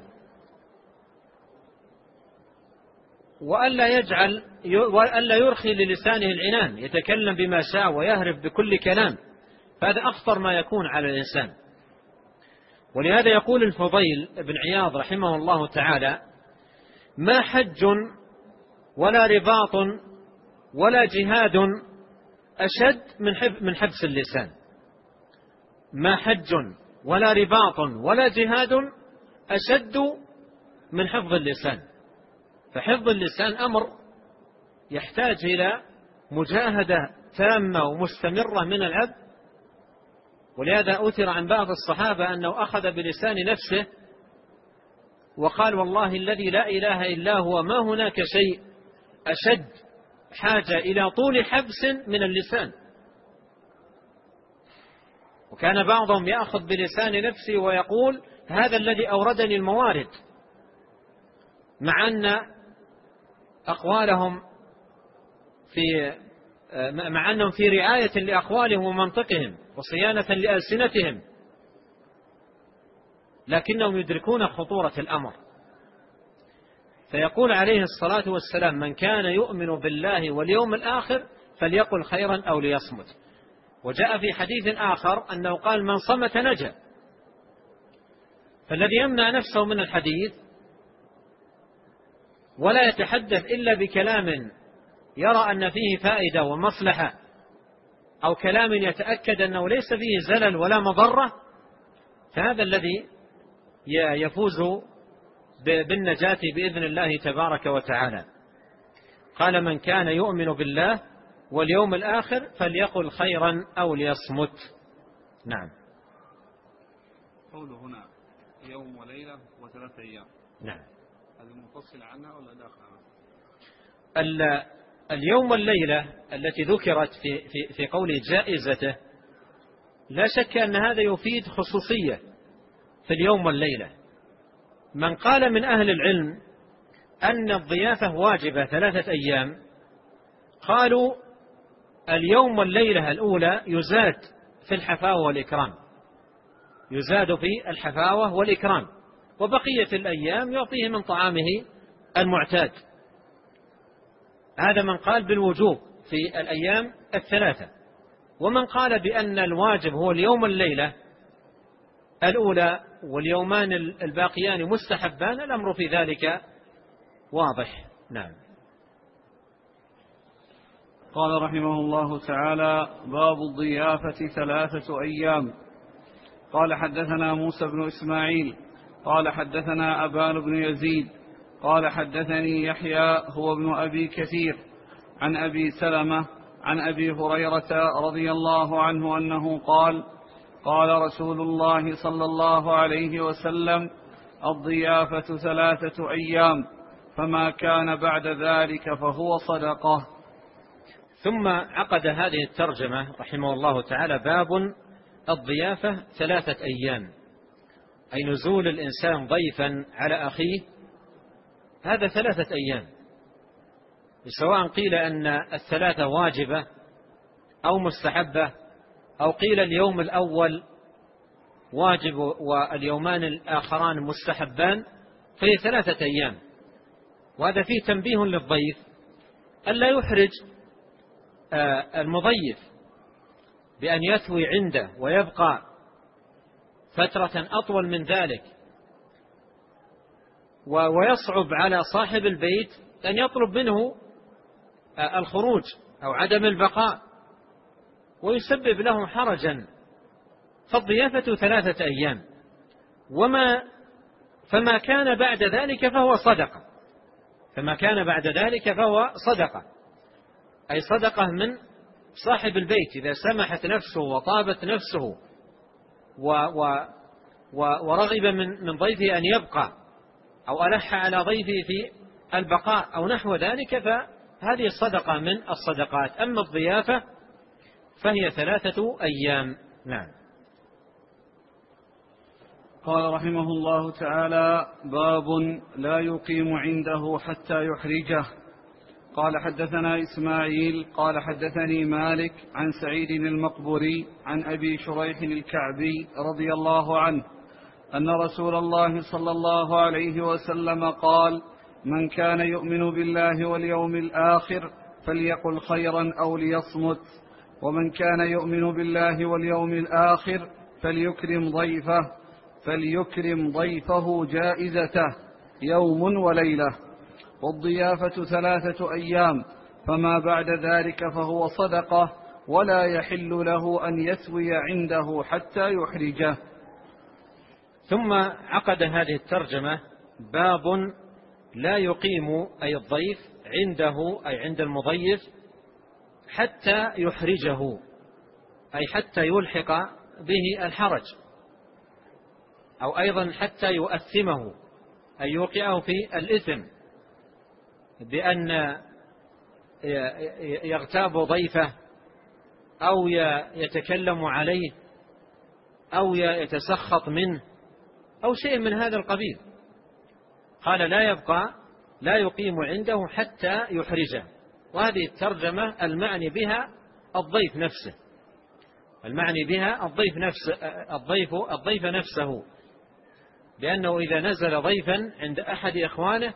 [SPEAKER 2] وألا يرخي للسانه العنان يتكلم بما شاء ويهرب بكل كلام، فهذا أخطر ما يكون على الإنسان. ولهذا يقول الفضيل بن عياض رحمه الله تعالى ما حج ولا رباط ولا جهاد أشد من حبس اللسان. ما حج ولا رباط ولا جهاد أشد من حفظ اللسان. فحفظ اللسان أمر يحتاج إلى مجاهدة تامة ومستمرة من العبد. ولهذا أثر عن بعض الصحابة أنه أخذ بلسان نفسه وقال والله الذي لا إله إلا هو ما هناك شيء أشد حاجة إلى طول حبس من اللسان. وكان بعضهم يأخذ بلسان نفسه ويقول هذا الذي أوردني الموارد، مع أن أقوالهم مع أنهم في رعاية لأقوالهم ومنطقهم وصيانة لألسنتهم، لكنهم يدركون خطورة الأمر. فيقول عليه الصلاة والسلام من كان يؤمن بالله واليوم الآخر فليقل خيرا أو ليصمت. وجاء في حديث آخر أنه قال من صمت نجا. فالذي يمنع نفسه من الحديث ولا يتحدث إلا بكلام يرى أن فيه فائدة ومصلحة، أو كلام يتأكد أنه ليس فيه زلل ولا مضرة، فهذا الذي يفوز بالنجاة بإذن الله تبارك وتعالى. قال من كان يؤمن بالله واليوم الآخر فليقل خيرا أو ليصمت. نعم.
[SPEAKER 1] قوله هنا يوم وليلة و3 أيام،
[SPEAKER 2] نعم،
[SPEAKER 1] هذا منفصل عنها ولا داخل؟
[SPEAKER 2] اليوم والليلة التي ذكرت في قول جائزته لا شك أن هذا يفيد خصوصية في اليوم والليلة. من قال من أهل العلم أن الضيافة واجبة 3 أيام قالوا اليوم والليلة الأولى يزاد في الحفاوة والإكرام، يزاد في الحفاوة والإكرام، وبقية الأيام يعطيه من طعامه المعتاد. هذا من قال بالوجوب في الأيام 3. ومن قال بأن الواجب هو اليوم والليلة الأولى واليومان الباقيان مستحبان، الأمر في ذلك واضح. نعم.
[SPEAKER 1] قال رحمه الله تعالى: باب الضيافة 3 أيام. قال حدثنا موسى بن إسماعيل قال حدثنا أبان بن يزيد قال حدثني يحيى هو ابن أبي كثير عن أبي سلمة عن أبي هريرة رضي الله عنه أنه قال: قال رسول الله صلى الله عليه وسلم: الضيافة 3 أيام، فما كان بعد ذلك فهو صدقة.
[SPEAKER 2] ثم عقد هذه الترجمة رحمه الله تعالى: باب الضيافة 3 أيام، أي نزول الإنسان ضيفا على أخيه، هذا 3 أيام، سواء قيل أن 3 واجبة أو مستحبة، أو قيل اليوم الأول واجب واليومان الآخران مستحبان، فهي 3 أيام. وهذا فيه تنبيه للضيف ألا يحرج المضيف بأن يثوي عنده ويبقى فترة أطول من ذلك، ويصعب على صاحب البيت أن يطلب منه الخروج أو عدم البقاء ويسبب له حرجا. فالضيافة 3 أيام، فما كان بعد ذلك فهو صدقة. فما كان بعد ذلك فهو صدقة، أي صدقة من صاحب البيت إذا سمحت نفسه وطابت نفسه ورغب من ضيفه أن يبقى، أو ألح على ضيفه في البقاء أو نحو ذلك، فهذه الصدقة من الصدقات. أما الضيافة فهي 3 أيام. نعم.
[SPEAKER 1] قال رحمه الله تعالى: باب لا يقيم عنده حتى يحرجه. قال حدثنا إسماعيل قال حدثني مالك عن سعيد المقبري عن أبي شريح الكعبي رضي الله عنه أن رسول الله صلى الله عليه وسلم قال: من كان يؤمن بالله واليوم الآخر فليقل خيرا أو ليصمت، ومن كان يؤمن بالله واليوم الآخر فليكرم ضيفه جائزته يوم وليلة. والضيافة 3 أيام، فما بعد ذلك فهو صدقة، ولا يحل له أن يثوي عنده حتى يحرجه.
[SPEAKER 2] ثم عقد هذه الترجمة: باب لا يقيم أي الضيف عنده، أي عند المضيف، حتى يحرجه، أي حتى يلحق به الحرج، أو أيضا حتى يؤثمه، أي يوقعه في الإثم بأن يغتاب ضيفه أو يتكلم عليه أو يتسخط منه أو شيء من هذا القبيل. قال: لا يقيم عنده حتى يحرجه. وهذه الترجمة المعني بها الضيف نفسه، المعني بها الضيف نفسه، بأنه إذا نزل ضيفا عند أحد إخوانه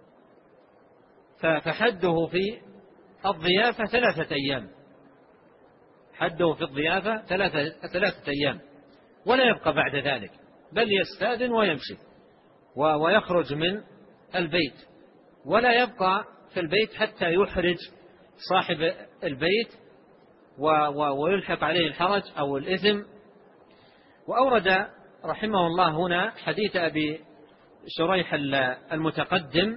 [SPEAKER 2] فحده في الضيافة 3 أيام، حده في الضيافة 3 أيام، ولا يبقى بعد ذلك، بل يستأذن ويمشي ويخرج من البيت، ولا يبقى في البيت حتى يحرج صاحب البيت ويلحق عليه الحرج أو الإثم. وأورد رحمه الله هنا حديث أبي شريح المتقدم،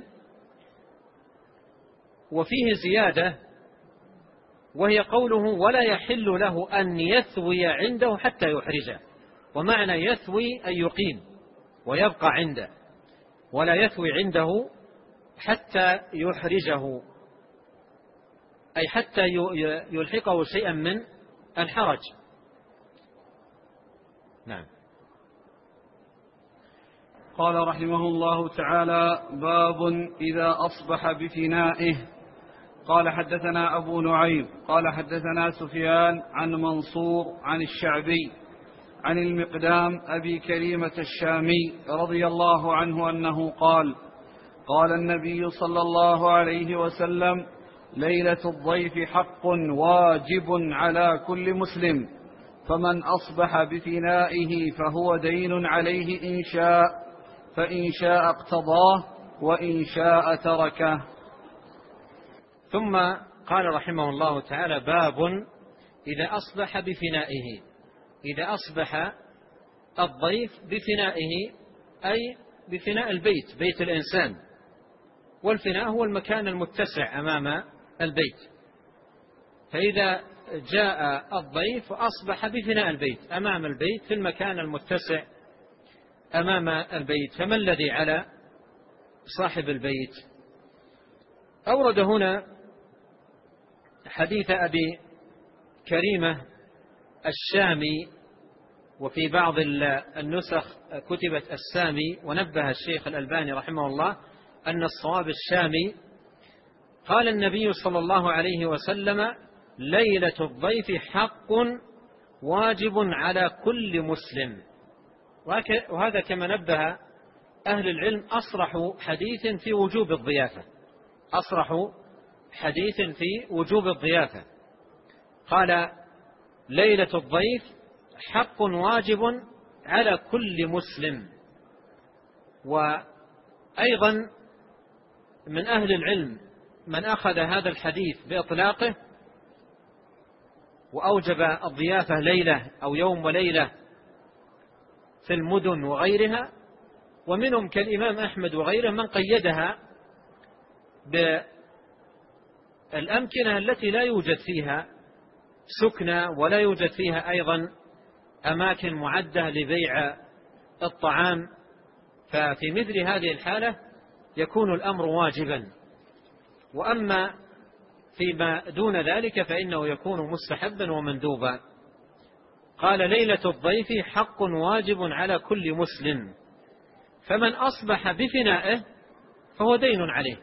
[SPEAKER 2] وفيه زيادة، وهي قوله: ولا يحل له أن يثوي عنده حتى يحرجه. ومعنى يثوي أن يقيم ويبقى عنده، ولا يثوي عنده حتى يحرجه، أي حتى يلحقه شيئا من الحرج. نعم.
[SPEAKER 1] قال رحمه الله تعالى: باب إذا أصبح بفنائه. قال حدثنا أبو نعيم قال حدثنا سفيان عن منصور عن الشعبي عن المقدام أبي كريمة الشامي رضي الله عنه أنه قال: قال النبي صلى الله عليه وسلم: ليلة الضيف حق واجب على كل مسلم، فمن أصبح بفنائه فهو دين عليه إن شاء، فإن شاء اقتضاه وإن شاء تركه.
[SPEAKER 2] ثم قال رحمه الله تعالى: باب إذا أصبح بفنائه. إذا أصبح الضيف بفنائه أي بفناء البيت، بيت الإنسان، والفناء هو المكان المتسع أمام البيت. فإذا جاء الضيف وأصبح بفناء البيت أمام البيت في المكان المتسع أمام البيت، فما الذي على صاحب البيت؟ أورد هنا حديث أبي كريمة الشامي، وفي بعض النسخ كتبت السامي، ونبه الشيخ الألباني رحمه الله أن الصواب الشامي. قال النبي صلى الله عليه وسلم: ليلة الضيف حق واجب على كل مسلم. وهذا كما نبه أهل العلم أصرح حديث في وجوب الضيافة، أصرح حديث في وجوب الضيافة. قال: ليلة الضيف حق واجب على كل مسلم. وأيضا من أهل العلم من أخذ هذا الحديث بإطلاقه وأوجب الضيافة ليلة أو يوم وليلة في المدن وغيرها، ومنهم كالإمام أحمد وغيره من قيدها بالأمكنة التي لا يوجد فيها سكنى ولا يوجد فيها أيضا أماكن معدة لبيع الطعام، ففي مثل هذه الحالة يكون الأمر واجبا. وأما فيما دون ذلك فإنه يكون مستحبا ومندوبا. قال: ليلة الضيف حق واجب على كل مسلم، فمن أصبح بفنائه فهو دين عليه.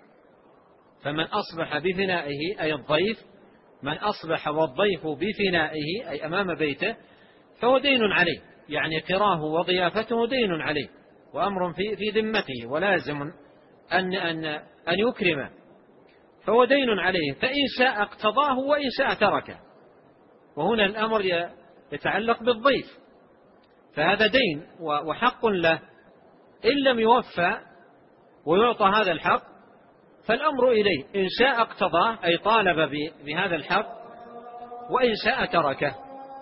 [SPEAKER 2] فمن أصبح بفنائه أي الضيف، من أصبح والضيف بفنائه أي أمام بيته فهو دين عليه، يعني قراه وضيافته دين عليه، وأمر في ذمته، ولازم أن يكرمه، فهو دين عليه، فإن شاء اقتضاه وإن شاء تركه. وهنا الأمر يتعلق بالضيف، فهذا دين وحق له، إن لم يوفى ويعطى هذا الحق فالأمر إليه، إن شاء اقتضاه أي طالب بهذا الحق، وإن شاء تركه.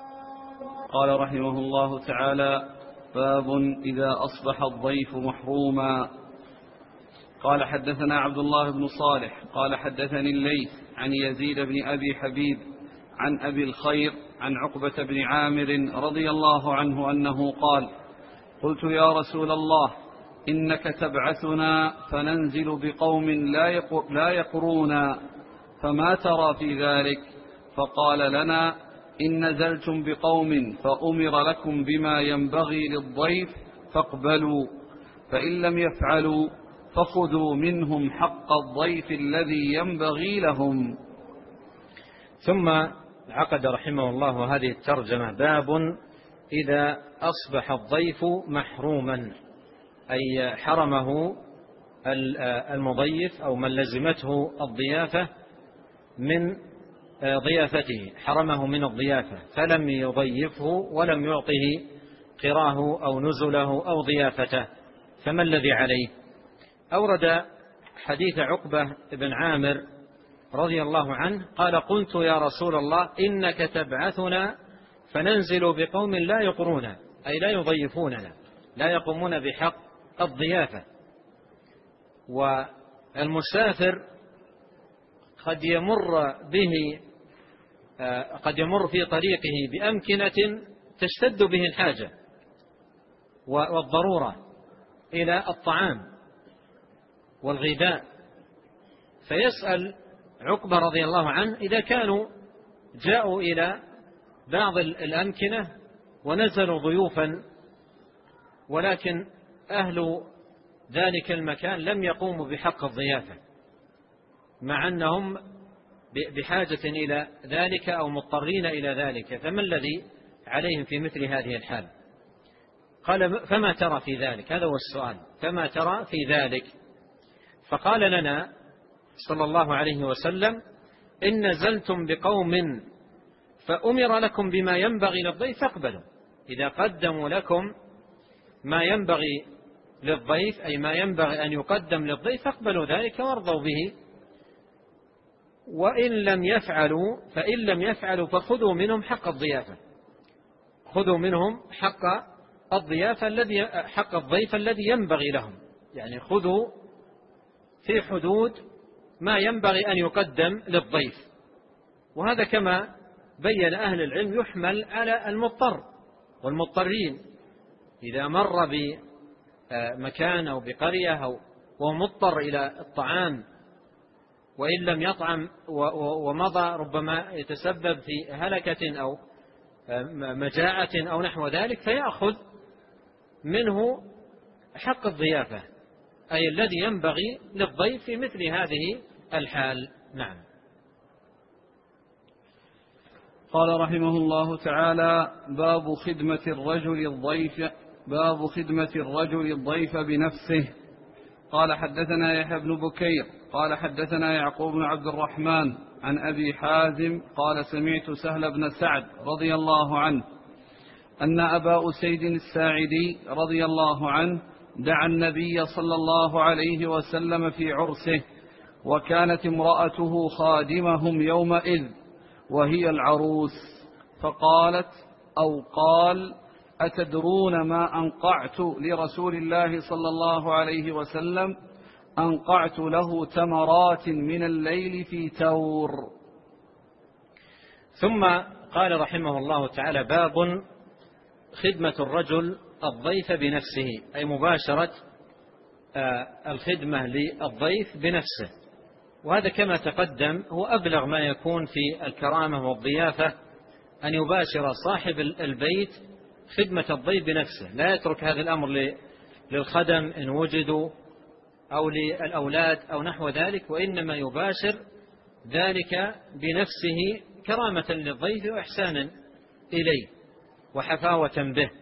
[SPEAKER 1] قال رحمه الله تعالى: باب إذا أصبح الضيف محروما. قال: حدثنا عبد الله بن صالح قال: حدثني الليث عن يزيد بن أبي حبيب عن أبي الخير عن عقبة بن عامر رضي الله عنه أنه قال: قلت يا رسول الله إنك تبعثنا فننزل بقوم لا يقرونا، فما ترى في ذلك؟ فقال لنا: إن نزلتم بقوم فأمر لكم بما ينبغي للضيف فاقبلوا، فإن لم يفعلوا فخذوا منهم حق الضيف الذي ينبغي لهم.
[SPEAKER 2] ثم عقد رحمه الله هذه الترجمة: باب إذا أصبح الضيف محروما، أي حرمه المضيف أو من لزمته الضيافة من ضيافته، حرمه من الضيافة فلم يضيفه ولم يعطه قراه أو نزله أو ضيافته، فما الذي عليه؟ أورد حديث عقبة بن عامر رضي الله عنه قال: قلت يا رسول الله إنك تبعثنا فننزل بقوم لا يقرونا، أي لا يضيفوننا، لا يقومون بحق الضيافة. والمسافر قد يمر في طريقه بأمكنة تشتد به الحاجة والضرورة إلى الطعام والغذاء، فيسأل عقبة رضي الله عنه إذا كانوا جاءوا إلى بعض الأمكنة ونزلوا ضيوفا، ولكن أهل ذلك المكان لم يقوموا بحق الضيافة مع أنهم بحاجة إلى ذلك أو مضطرين إلى ذلك، فما الذي عليهم في مثل هذه الحال؟ قال: فما ترى في ذلك؟ هذا هو السؤال، فما ترى في ذلك؟ فقال لنا صلى الله عليه وسلم: إن نزلتم بقوم فأمر لكم بما ينبغي للضيف فاقبلوا. إذا قدموا لكم ما ينبغي للضيف أي ما ينبغي أن يقدم للضيف فاقبلوا ذلك وارضوا به. وإن لم يفعلوا فخذوا منهم حق الضيافة، خذوا منهم حق الضيافة حق الضيف الذي ينبغي لهم، يعني خذوا في حدود ما ينبغي أن يقدم للضيف. وهذا كما بين أهل العلم يحمل على المضطر والمضطرين، إذا مر بمكان أو بقرية وهو مضطر إلى الطعام وإن لم يطعم ومضى ربما يتسبب في هلكة أو مجاعة أو نحو ذلك، فيأخذ منه حق الضيافة أي الذي ينبغي للضيف في مثل هذه الحال. نعم.
[SPEAKER 1] قال رحمه الله تعالى: باب خدمة الرجل الضيف بنفسه. قال حدثنا يحيى بن بكير قال حدثنا يعقوب بن عبد الرحمن عن أبي حازم قال سمعت سهل بن سعد رضي الله عنه أن أبا أسيد الساعدي رضي الله عنه دعا النبي صلى الله عليه وسلم في عرسه، وكانت امرأته خادمهم يومئذ وهي العروس، فقالت أو قال: أتدرون ما أنقعت لرسول الله صلى الله عليه وسلم؟ أنقعت له تمرات من الليل في تور.
[SPEAKER 2] ثم قال رحمه الله تعالى: باب خدمة الرجل الضيف بنفسه، أي مباشرة الخدمة للضيف بنفسه. وهذا كما تقدم هو أبلغ ما يكون في الكرامة والضيافة، أن يباشر صاحب البيت خدمة الضيف بنفسه، لا يترك هذا الأمر للخدم إن وجدوا أو للأولاد أو نحو ذلك، وإنما يباشر ذلك بنفسه كرامة للضيف وإحسانا إليه وحفاوة به.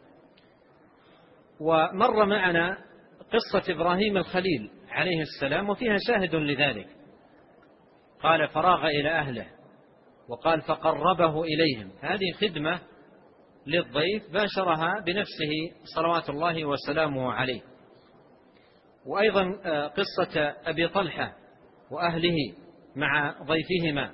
[SPEAKER 2] ومر معنا قصة إبراهيم الخليل عليه السلام وفيها شاهد لذلك. قال: فراغ إلى أهله، وقال: فقربه إليهم. هذه خدمة للضيف باشرها بنفسه صلوات الله وسلامه عليه. وأيضا قصة أبي طلحة وأهله مع ضيفهما.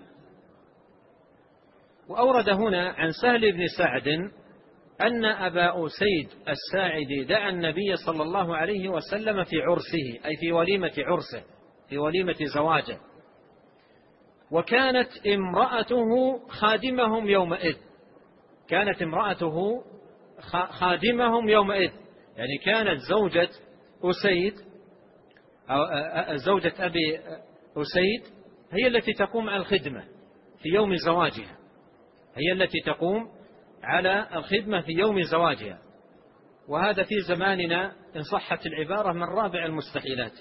[SPEAKER 2] وأورد هنا عن سهل بن سعد أن أبا أسيد الساعدي دعا النبي صلى الله عليه وسلم في عرسه، أي في وليمة عرسه، في وليمة زواجه، وكانت امرأته خادمهم يومئذ. كانت امرأته خادمهم يومئذ، يعني كانت زوجة أسيد أو زوجة أبي أسيد هي التي تقوم على الخدمة في يوم زواجها، هي التي تقوم على الخدمة في يوم زواجها. وهذا في زماننا إن صحت العبارة من رابع المستحيلات.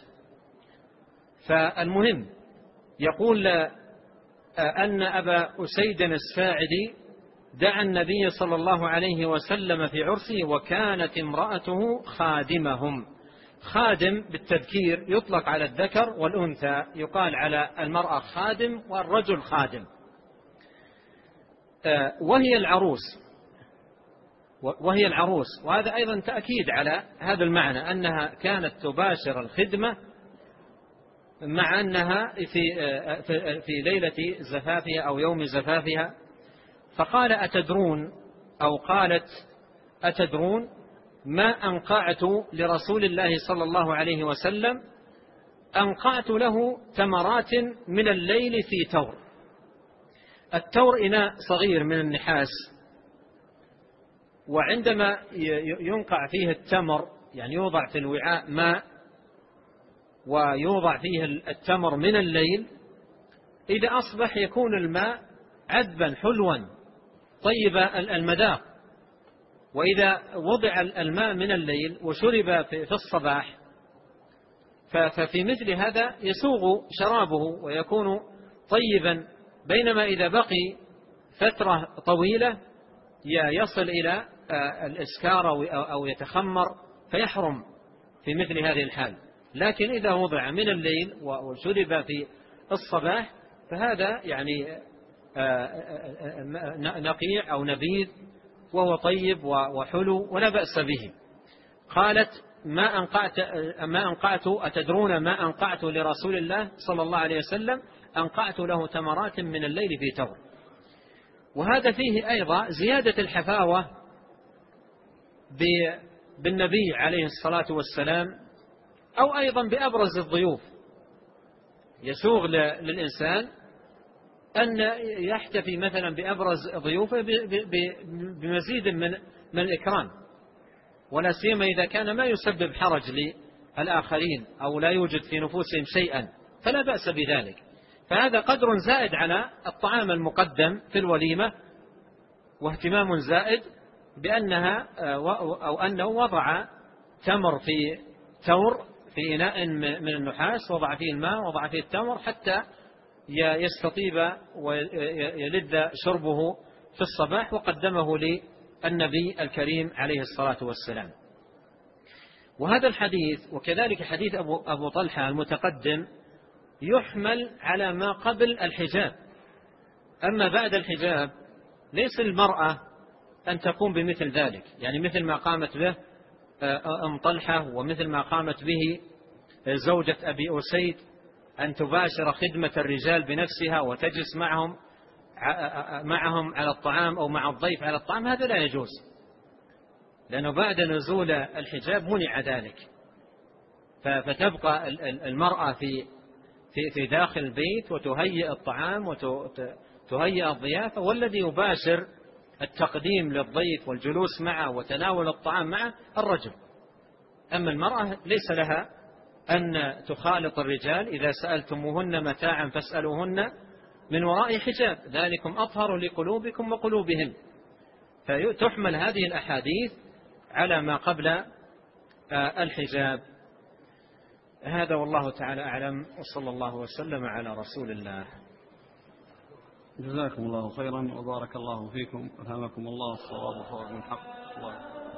[SPEAKER 2] فالمهم يقول أن أبا أسيد الساعدي دعا النبي صلى الله عليه وسلم في عرسه، وكانت امرأته خادمهم. خادم بالتذكير يطلق على الذكر والأنثى، يقال على المرأة خادم والرجل خادم. وهي العروس. وهذا أيضا تأكيد على هذا المعنى، أنها كانت تباشر الخدمة مع أنها في ليلة زفافها أو يوم زفافها. فقال: أتدرون أو قالت: أتدرون ما أنقعت لرسول الله صلى الله عليه وسلم؟ أنقعت له تمرات من الليل في تور. التور إناء صغير من النحاس، وعندما ينقع فيه التمر يعني يوضع في الوعاء ماء ويوضع فيه التمر من الليل، إذا أصبح يكون الماء عذبا حلوا طيب المذاق. وإذا وضع الماء من الليل وشرب في الصباح ففي مثل هذا يسوغ شرابه ويكون طيبا، بينما إذا بقي فترة طويلة يصل إلى الإسكار أو يتخمر فيحرم في مثل هذه الحال. لكن إذا وضع من الليل وشرب في الصباح فهذا يعني نقيع أو نبيذ وهو طيب وحلو ولا بأس به. قالت ما أنقعت أتدرون ما أنقعت لرسول الله صلى الله عليه وسلم؟ أنقعت له تمرات من الليل في تمر. وهذا فيه أيضا زيادة الحفاوة بالنبي عليه الصلاة والسلام، أو أيضا بأبرز الضيوف. يسوغ للإنسان أن يحتفي مثلا بأبرز ضيوفه بمزيد من الإكرام، ولا سيما إذا كان ما يسبب حرج للآخرين أو لا يوجد في نفوسهم شيئا فلا بأس بذلك. فهذا قدر زائد على الطعام المقدم في الوليمة، واهتمام زائد بأنها أو أنه وضع تمر في تور في إناء من النحاس، وضع فيه الماء وضع فيه التمر حتى يستطيب ويلذ شربه في الصباح، وقدمه للنبي الكريم عليه الصلاة والسلام. وهذا الحديث وكذلك حديث أبو طلحة المتقدم يحمل على ما قبل الحجاب. أما بعد الحجاب ليس المرأة أن تقوم بمثل ذلك، يعني مثل ما قامت به أم طلحة ومثل ما قامت به زوجة أبي أسيد، أن تباشر خدمة الرجال بنفسها وتجلس معهم على الطعام أو مع الضيف على الطعام. هذا لا يجوز، لأنه بعد نزول الحجاب منع ذلك. فتبقى المرأة في داخل البيت وتهيئ الطعام وتهيئ الضيافة، والذي يباشر التقديم للضيف والجلوس معه وتناول الطعام معه الرجل. أما المرأة ليس لها أن تخالط الرجال. إذا سألتموهن متاعا فاسألوهن من وراء حجاب ذلكم أطهر لقلوبكم وقلوبهم. فتحمل هذه الأحاديث على ما قبل الحجاب. هذا والله تعالى أعلم، وصلى الله وسلم على رسول الله.
[SPEAKER 1] جزاكم الله خيرا وبارك الله فيكم، ألهمكم الله الصواب وفوق الحق.